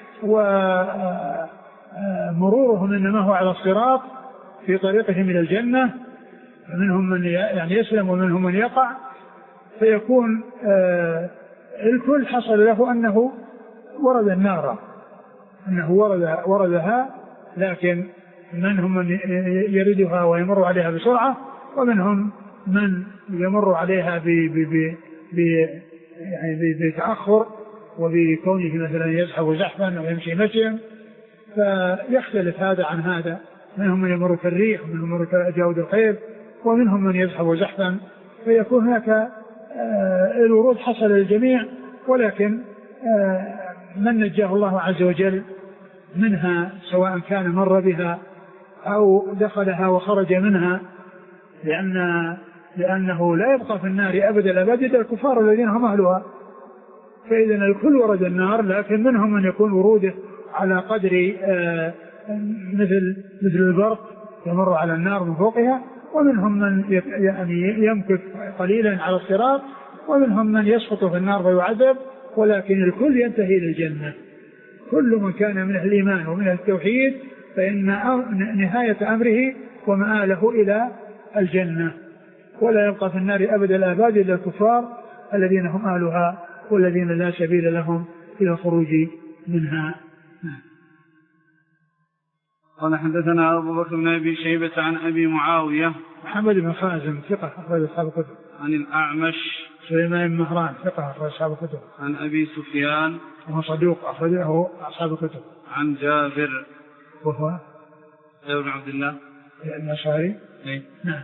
ومرورهم إنما هو على الصراط في طريقهم إلى الجنة، منهم من يعني يسلم ومنهم من يقع، فيكون الكل حصل له أنه ورد النار، أنه ورد وردها، لكن منهم من يردها ويمر عليها بسرعة ومنهم من يمر عليها ب ب ب يعني بتأخر وبكونه مثلا يزحف زحفا أو يمشي مشيا، فيختلف هذا عن هذا. منهم من يمر كالريح ومنهم من يمر كأجاود الخير ومنهم من يزحف زحفا، فيكون هناك الورود حصل للجميع، ولكن من نجاه الله عز وجل منها سواء كان مر بها أو دخلها وخرج منها، لأن لأنه لا يبقى في النار أبدا الأبد إلا الكفار الذين هم أهلها. فإذا الكل ورد النار، لكن منهم من يكون وروده على قدر مثل مثل البرق يمر على النار من فوقها، ومنهم من يعني يمكث قليلا على الصراط، ومنهم من يسقط في النار فيعذب، ولكن الكل ينتهي للجنة. كل من كان من الإيمان ومن التوحيد فإن نهاية أمره ومآله إلى الجنة، ولا يبقى في النار أبدا الآباد إلا الكفار الذين هم أهلها والذين لا سبيل لهم إلى الخروج منها. قال حدثنا أبو بكر بن أبي شيبة عن أبي معاوية محمد بن خازم ثقة أخرج أصحاب الكتب. عن الأعمش سليمان بن مهران ثقة أخرج أصحاب الكتب. عن أبي سفيان وهو صدوق أخرجه أصحاب الكتب. عن جابر وهو جابر بن عبد الله الأنصاري نعم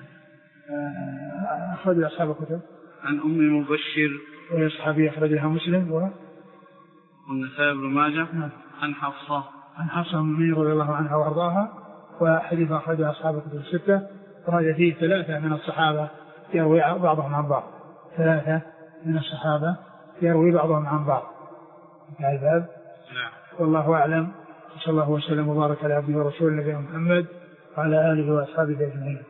أخرج أصحاب الكتب. عن أم مبشر وهي صحابية أخرجها مسلم و والنسائي بن ماجه. نعم. عن حفصة عن حفصة أمي رضي الله عنها وأرضاها وحديث أخرجها أصحاب الكتب الستة. وهذا فيه ثلاثة من الصحابة يروي بعضهم عن بعض ثلاثة من الصحابة يروي بعضهم عن بعض في هذا الباب. نعم. والله أعلم. صلى الله وسلم وبارك على عبده ورسوله نبينا محمد وعلى آله وأصحابه أجمعين.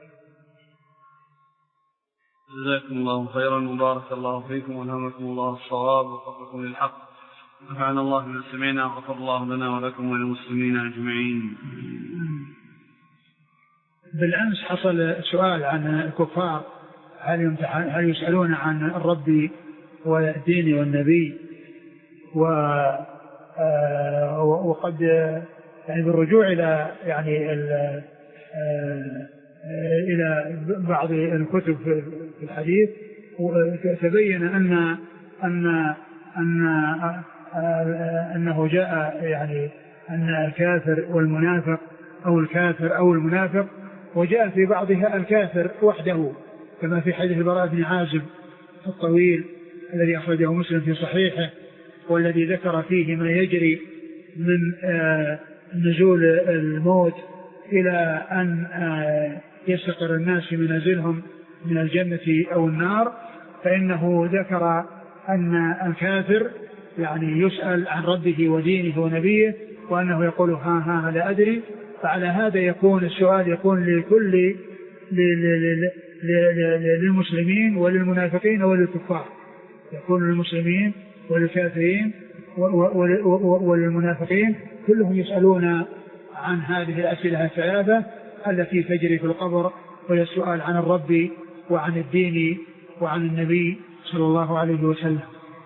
جزاكم الله خيرا وبارك الله فيكم والهمكم الله الصواب ووفقكم للحق. نفعنا الله بما سمعنا وغفر الله لنا ولكم وللمسلمين أجمعين. بالأمس حصل سؤال عن الكفار هل يمتحن هل يسألون عن الرب والدين والنبي و وقد يعني بالرجوع إلى يعني إلى بعض الكتب في الحديث تبين أن أن أن أنه جاء يعني أن الكافر والمنافق أو الكافر أو المنافق وجاء في بعضها الكافر وحده كما في حديث البراء بن عازب الطويل الذي أخرجه مسلم في صحيحه والذي ذكر فيه ما يجري من نزول الموت إلى أن يستقر الناس في منازلهم من الجنة أو النار. فإنه ذكر أن الكافر يعني يسأل عن ربه ودينه ونبيه وأنه يقول ها ها لا أدري. فعلى هذا يكون السؤال يكون لكل للمسلمين وللمنافقين وللكفار يكون للمسلمين وللكافرين وللمنافقين كلهم يسألون عن هذه الأسئلة الثلاثة التي تجري في القبر وهي السؤال عن الرب وعن الدين وعن النبي صلى الله عليه وسلم.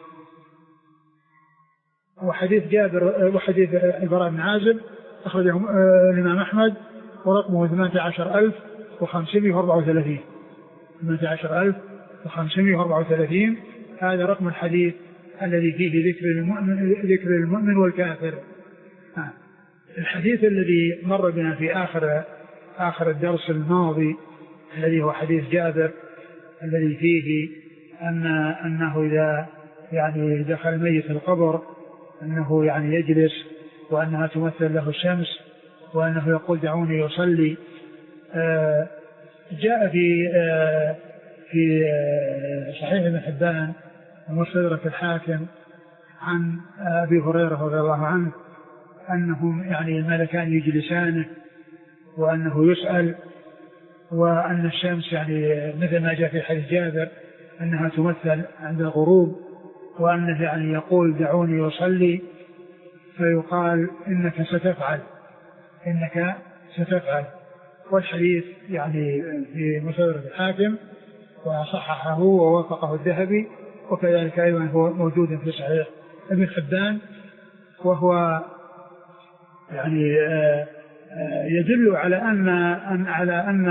وحديث جابر وحديث البراء بن عازب أخرجه الإمام أحمد ورقمه ثمانية عشر ألف وخمسمائة وأربعة وثلاثين ثمانية عشر ألف وخمسمائة وأربعة وثلاثين. هذا رقم الحديث الذي فيه ذكر المؤمن ذكر المؤمن والكافر. الحديث الذي مر بنا في آخر آخر الدرس الماضي الذي هو حديث جابر الذي فيه أن أنه إذا يعني دخل الميت القبر أنه يعني يجلس وأنها تمثل له الشمس وأنه يقول دعوني يصلي. آه جاء في آه في آه صحيح ابن حبان ومستدرك الحاكم عن أبي هريرة رضي الله عنه أنهم يعني الملكان يجلسانه وأنه يسأل وأن الشمس يعني مثل ما جاء في حديث جابر أنها تمثل عند الغروب وأنه يعني يقول دعوني يصلي فيقال إنك ستفعل إنك ستفعل. والحديث يعني في مستدرك الحاكم وصححه ووافقه الذهبي وكذلك أيضا هو موجود في صحيح ابن حبان وهو يعني يدل على أن على أن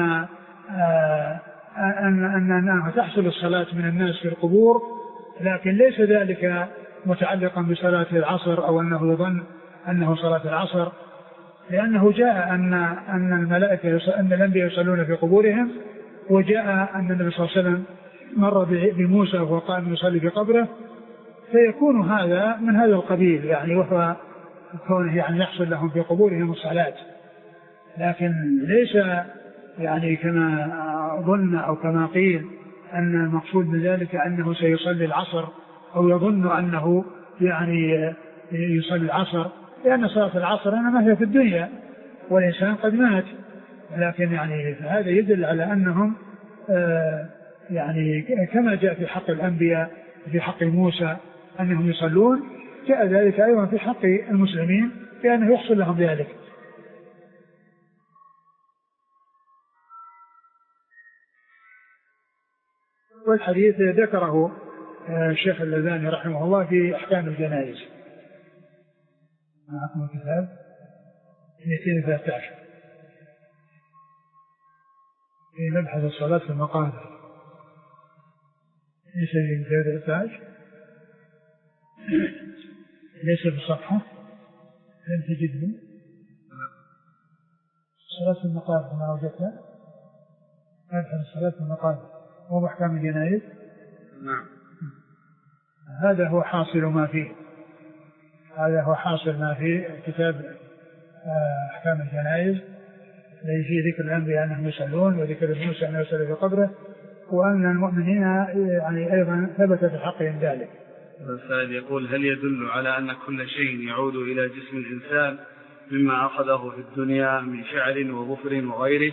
أن أنها تحصل الصلاة من الناس في القبور لكن ليس ذلك متعلقا بصلاة العصر أو أنه يظن أنه صلاة العصر لأنه جاء أن أن الملائكة أن الأنبياء يصلون في قبورهم وجاء أن النبي صلى الله عليه وسلم مر بموسى وهو قائم يصلي في قبره فيكون هذا من هذا القبيل يعني وهو كونه يعني يحصل لهم في قبورهم الصلاة لكن ليس يعني كما ظن أو كما قيل أن المقصود من ذلك أنه سيصلي العصر أو يظن أنه يعني يصلي العصر لأن صلاة العصر إنما هي في الدنيا والإنسان قد مات لكن يعني هذا يدل على أنهم آه يعني كما جاء في حق الأنبياء في حق موسى أنهم يصلون جاء ذلك أيضا في حق المسلمين بأنه يحصل لهم ذلك. والحديث ذكره الشيخ الألباني رحمه الله في أحكام الجنائز. معكم الكتاب مئتين وثلاثة عشر في مبحث الصلاة في المقابر. ليس في مئتين وثلاثة عشر، ليس في الصفحة، لم تجده. الصلاة في المقابر ما وجدتها. مبحث الصلاة في المقابر هو بأحكام الجنائز. نعم. هذا هو حاصل ما فيه، هذا هو حاصل ما في كتاب أحكام الجنائز، الذي فيه ذكر الأنبياء أنهم يصلون، وذكر موسى أنه يصلي في قبره، وأن المؤمنين يعني أيضا ثبت في حقهم ذلك. السائل يقول: هل يدل على أن كل شيء يعود إلى جسم الإنسان مما أخذه في الدنيا من شعر وظفر وغيره؟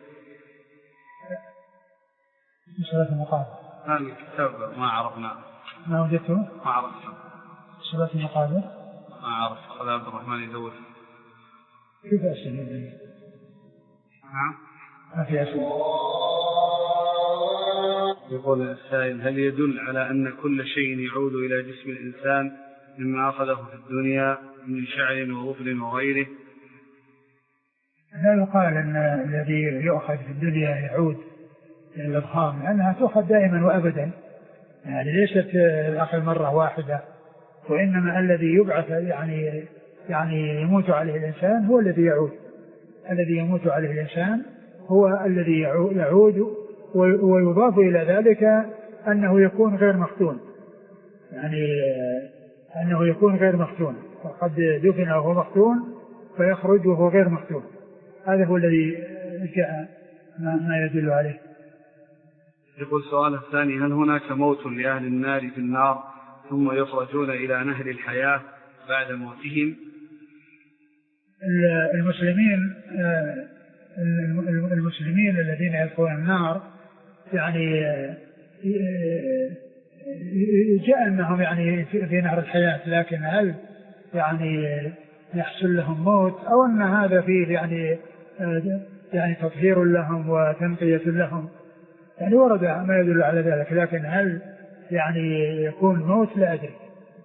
صلاة المقابر هذا الكتاب ما عرفنا، ما وجدته، ما عرفنا صلاة المقابر ما عرف. هذا عبد الرحمن يدور. كيف أسأل؟ نعم. ما في أسئلة. يقول السائل: هل يدل على أن كل شيء يعود إلى جسم الإنسان مما أخذه في الدنيا من شعر وظفر وغيره؟ لا يقال أن الذي يؤخذ في الدنيا يعود إلى الأضخام، لأنها تؤخذ دائما وأبدا، يعني ليست الأخذ مرة واحدة، وإنما الذي يبعث يعني يعني يموت عليه الإنسان هو الذي يعود. الذي يموت عليه الإنسان هو الذي يعود، ويضاف إلى ذلك أنه يكون غير مفتون، يعني أنه يكون غير مفتون، وقد دفن وهو مفتون فيخرج وهو غير مفتون. هذا هو الذي جاء ما يدل عليه. يقول السؤال الثاني: هل هناك موت لأهل النار في النار ثم يخرجون إلى نهر الحياة بعد موتهم؟ المسلمين المسلمين الذين يدخلون النار يعني جاء أنهم يعني في نهر الحياة، لكن هل يعني يحصل لهم موت أو أن هذا فيه يعني يعني تطهير لهم وتنقية لهم؟ يعني ورد ما يدل على ذلك، لكن هل يعني يكون موت لا أدري.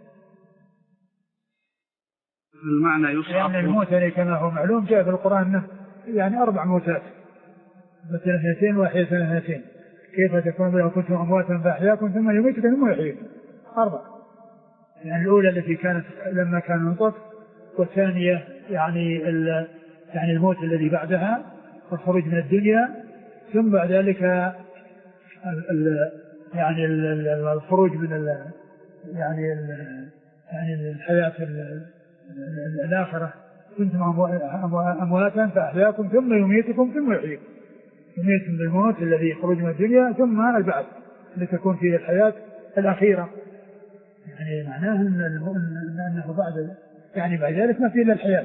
المعنى يصعب يعني الموت يعني كما هو معلوم جاء في القرآن يعني أربع موتات، مثلا اثنتين واحد اثنتين، كيف تكون لو كنتم أمواتا فأحياكم ثم يميتكم ثم يحييكم. أربع، يعني الأولى التي كانت لما كان نطف، والثانية يعني يعني الموت الذي بعدها والخروج من الدنيا، ثم بعد ذلك ال ال يعني ال الخروج من ال يعني ال يعني الحياة الآخرة، كنتم أمواتا فأحياكم ثم يميتكم ثم يحييكم. يميتكم بالموت الذي يخرج من الدنيا، ثم البعث لتكون فيه الحياة الأخيرة. يعني معناه أنه بعد يعني بعد ذلك ما فيه إلا الحياة.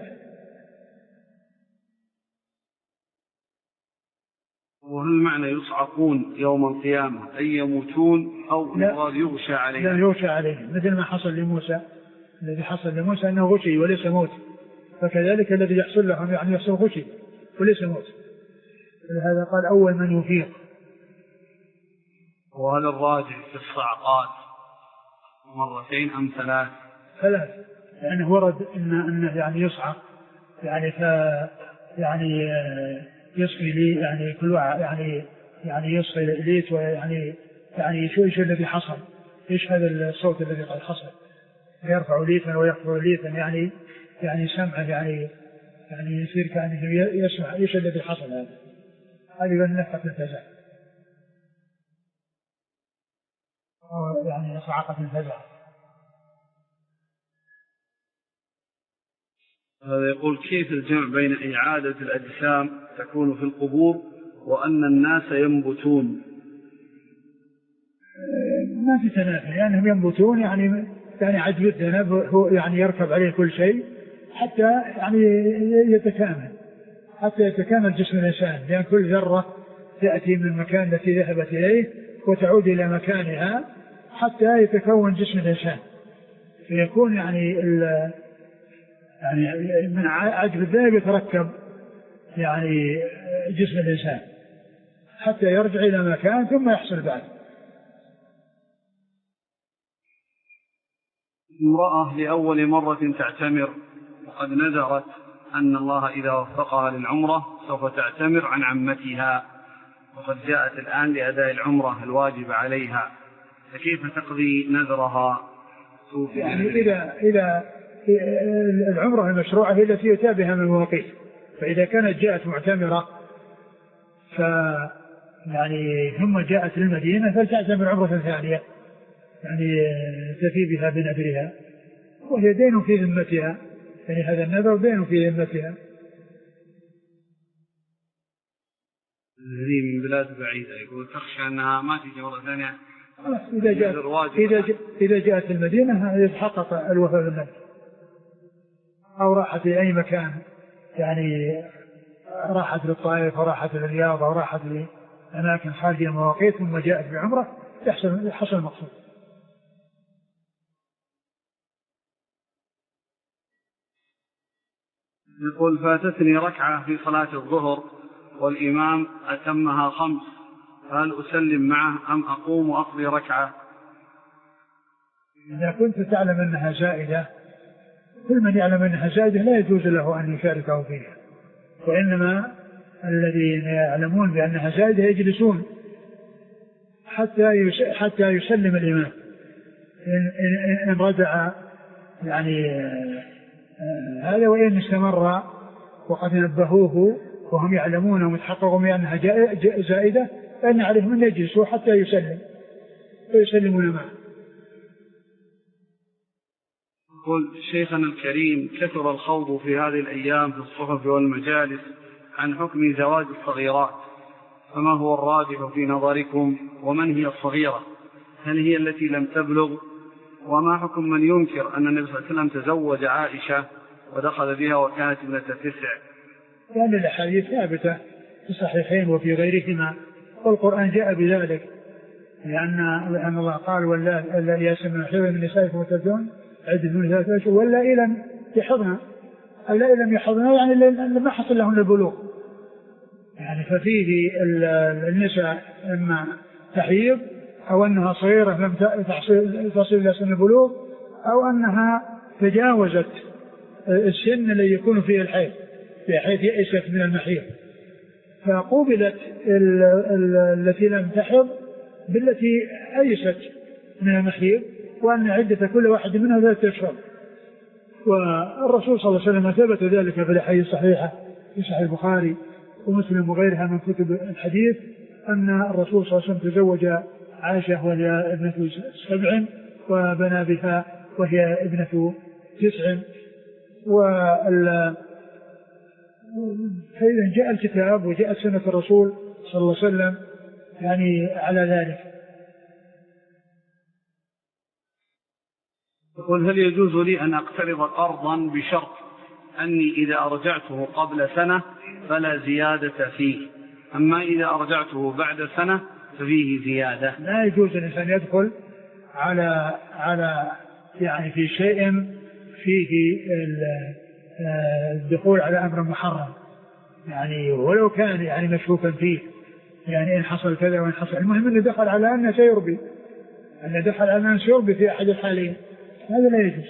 وهل معنى يصعقون يوم القيامة أي يموتون أو يغشى عليهم؟ لا، يغشى عليهم، مثل ما حصل لموسى. الذي حصل لموسى أنه غشي وليس موت، فكذلك الذي يحصل لهم يعني يحصل غشي وليس موت. ولهذا قال أول من يفيق. وهل الراجع في الصعقات مرتين أم ثلاث؟ ثلاث، لأنه ورد إن أنه يعني يصعق يعني ف يعني يصغي لي يعني كل واحد يعني يعني يصغي ليت، ويعني يعني شو ايش الذي حصل، ايش هذا الصوت الذي قد حصل، يرفع ليتا ويخفض ليتا، يعني يعني سمعه يعني يعني يصير كأنه يسمع ايش الذي حصل. هذا هذه من نفقة الفزع، يعني صعقة الفزع. هذا يقول: كيف الجمع بين إعادة الأجسام تكون في القبور وأن الناس ينبتون؟ ما في تنافي، لأنهم يعني ينبتون يعني يعني عجب الذنب هو يعني يركب عليه كل شيء حتى يعني يتكامل، حتى يتكامل جسم الإنسان، لأن كل ذرة تأتي من المكان التي ذهبت إليه وتعود إلى مكانها حتى يتكون جسم الإنسان، فيكون يعني يعني من عجب الذنب يتركب يعني جسم الإنسان حتى يرجع إلى مكان ثم يحصل بعد. امرأة لأول مرة تعتمر وقد نذرت أن الله إذا وفقها للعمرة سوف تعتمر عن عمتها، وقد جاءت الآن لأداء العمرة الواجب عليها، فكيف تقضي نذرها؟ يعني إذا إذا العمرة المشروعة هي التي يتى بها من المواقيت، فإذا كانت جاءت معتمرة ف يعني ثم جاءت للمدينة فلتعتمر عمرة ثانية يعني تفي بها بنذرها، وهي دين في ذمتها، يعني هذا النذر دين في ذمتها. هذه من بلاد بعيدة، يقول تخشى أنها ما تجي مرة ثانية. إذا جاءت إذا جاءت إذا جاءت المدينة يتحقق الوفاء بالنذر، أو راحت في أي مكان، يعني راحت للطائف وراحت للرياض أو راحت لأماكن خارج المواقيت ثم جاءت بعمرة يحصل يحصل المقصود. يقول فاتتني ركعة في صلاة الظهر والإمام أتمها خمس، هل أسلم معه أم أقوم وأقضي ركعة؟ إذا كنت تعلم أنها زائدة، كل من يعلم أنها زائدة لا يجوز له أن يشاركه فيها، وإنما الذين يعلمون بأنها زائدة يجلسون حتى حتى يسلم الإمام. إن, إن, إن رجع يعني هذا، وإن استمر وقد نبهوه وهم يعلمون ومتحققون بأنها زائدة فإن عليهم أن يجلسوا حتى يسلم ويسلمون معه. يقول شيخنا الكريم كثر الخوض في هذه الأيام في الصحف والمجالس عن حكم زواج الصغيرات، فما هو الراجح في نظركم؟ ومن هي الصغيرة؟ هل هي التي لم تبلغ؟ وما حكم من ينكر أن النبي صلى الله عليه وسلم تزوج عائشة ودخل بها وكانت ابنة تسع؟ لأن الأحاديث ثابتة في الصحيحين وفي غيرهما، والقرآن جاء بذلك، لأن لأن الله قال ولا ياسم من حيض من نسائكم وتبدون عدة من ثلاثة أشهر ولا لم يحضن، ألا لم يحضن يعني لما حصل لهم البلوغ، يعني ففيه النساء إما تحيض أو أنها صغيرة لم تصل إلى سن البلوغ، أو أنها تجاوزت السن الذي يكون فيه الحيض بحيث يئست من المحيض، فقوبلت التي لم تحض بالتي أيست من المحيض، وأن عدة كل واحد منها ثلاثة أشهر. والرسول صلى الله عليه وسلم ثبت ذلك في الأحاديث الصحيحة في صحيح البخاري ومسلم وغيرها من كتب الحديث، أن الرسول صلى الله عليه وسلم تزوج عائشة وهي ابنة سبع وبنى بها وهي ابنة تسع. فإذا جاء الكتاب وجاءت سنة الرسول صلى الله عليه وسلم يعني على ذلك. يقول هل يجوز لي أن أقترض قرضا بشرط أني إذا أرجعته قبل سنة فلا زيادة فيه، أما إذا أرجعته بعد سنة ففيه زيادة؟ لا يجوز الإنسان يدخل على على يعني في شيء فيه الدخول على أمر محرم، يعني ولو كان يعني مشكوكا فيه، يعني إن حصل كذا وإن حصل، المهم أنه دخل على أنه سيربي، أنه دخل على أنه سيربي في أحد الحالين، هذا لا يجوز.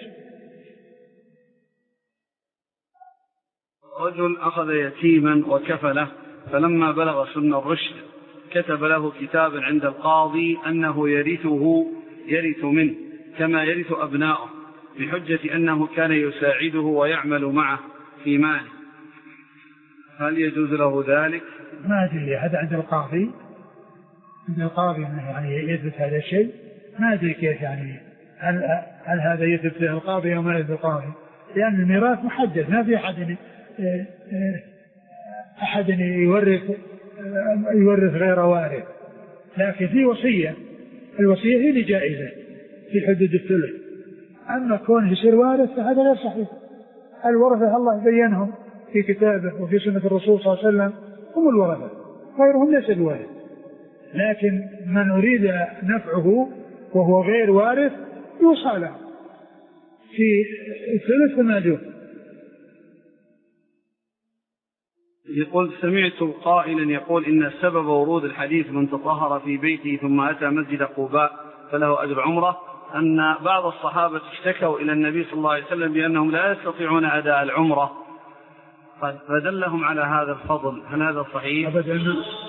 رجل أخذ يتيما وكفله، فلما بلغ سن الرشد كتب له كتابا عند القاضي أنه يرثه يرث منه كما يرث أبناؤه، بحجة أنه كان يساعده ويعمل معه في ماله، هل يجوز له ذلك؟ ما أدري، هذا عند القاضي، عند القاضي يعني يثبت هذا الشيء، ما أدري كيف يعني هل, هل هذا يثبت القاضي أو ما يثبت القاضي، لأن الميراث محدد، ما في أحد أحد يورث يورث غير وارث، لكن في وصية، الوصية هي اللي جائزة في حدود الثلث، أما كونه يصير وارث فهذا غير صحيح. الورثة الله بينهم في كتابه وفي سنة الرسول صلى الله عليه وسلم هم الورثة، غيرهم ليس الوارث، لكن من أريد نفعه وهو غير وارث يوصى له في الثلث فما دون. يقول سمعت قائلا يقول إن سبب ورود الحديث من تطهر في بيته ثم أتى مسجد قباء فله أجر عمره، أن بعض الصحابة اشتكوا إلى النبي صلى الله عليه وسلم بأنهم لا يستطيعون أداء العمرة فدلهم على هذا الفضل، هل هذا صحيح؟ أبدا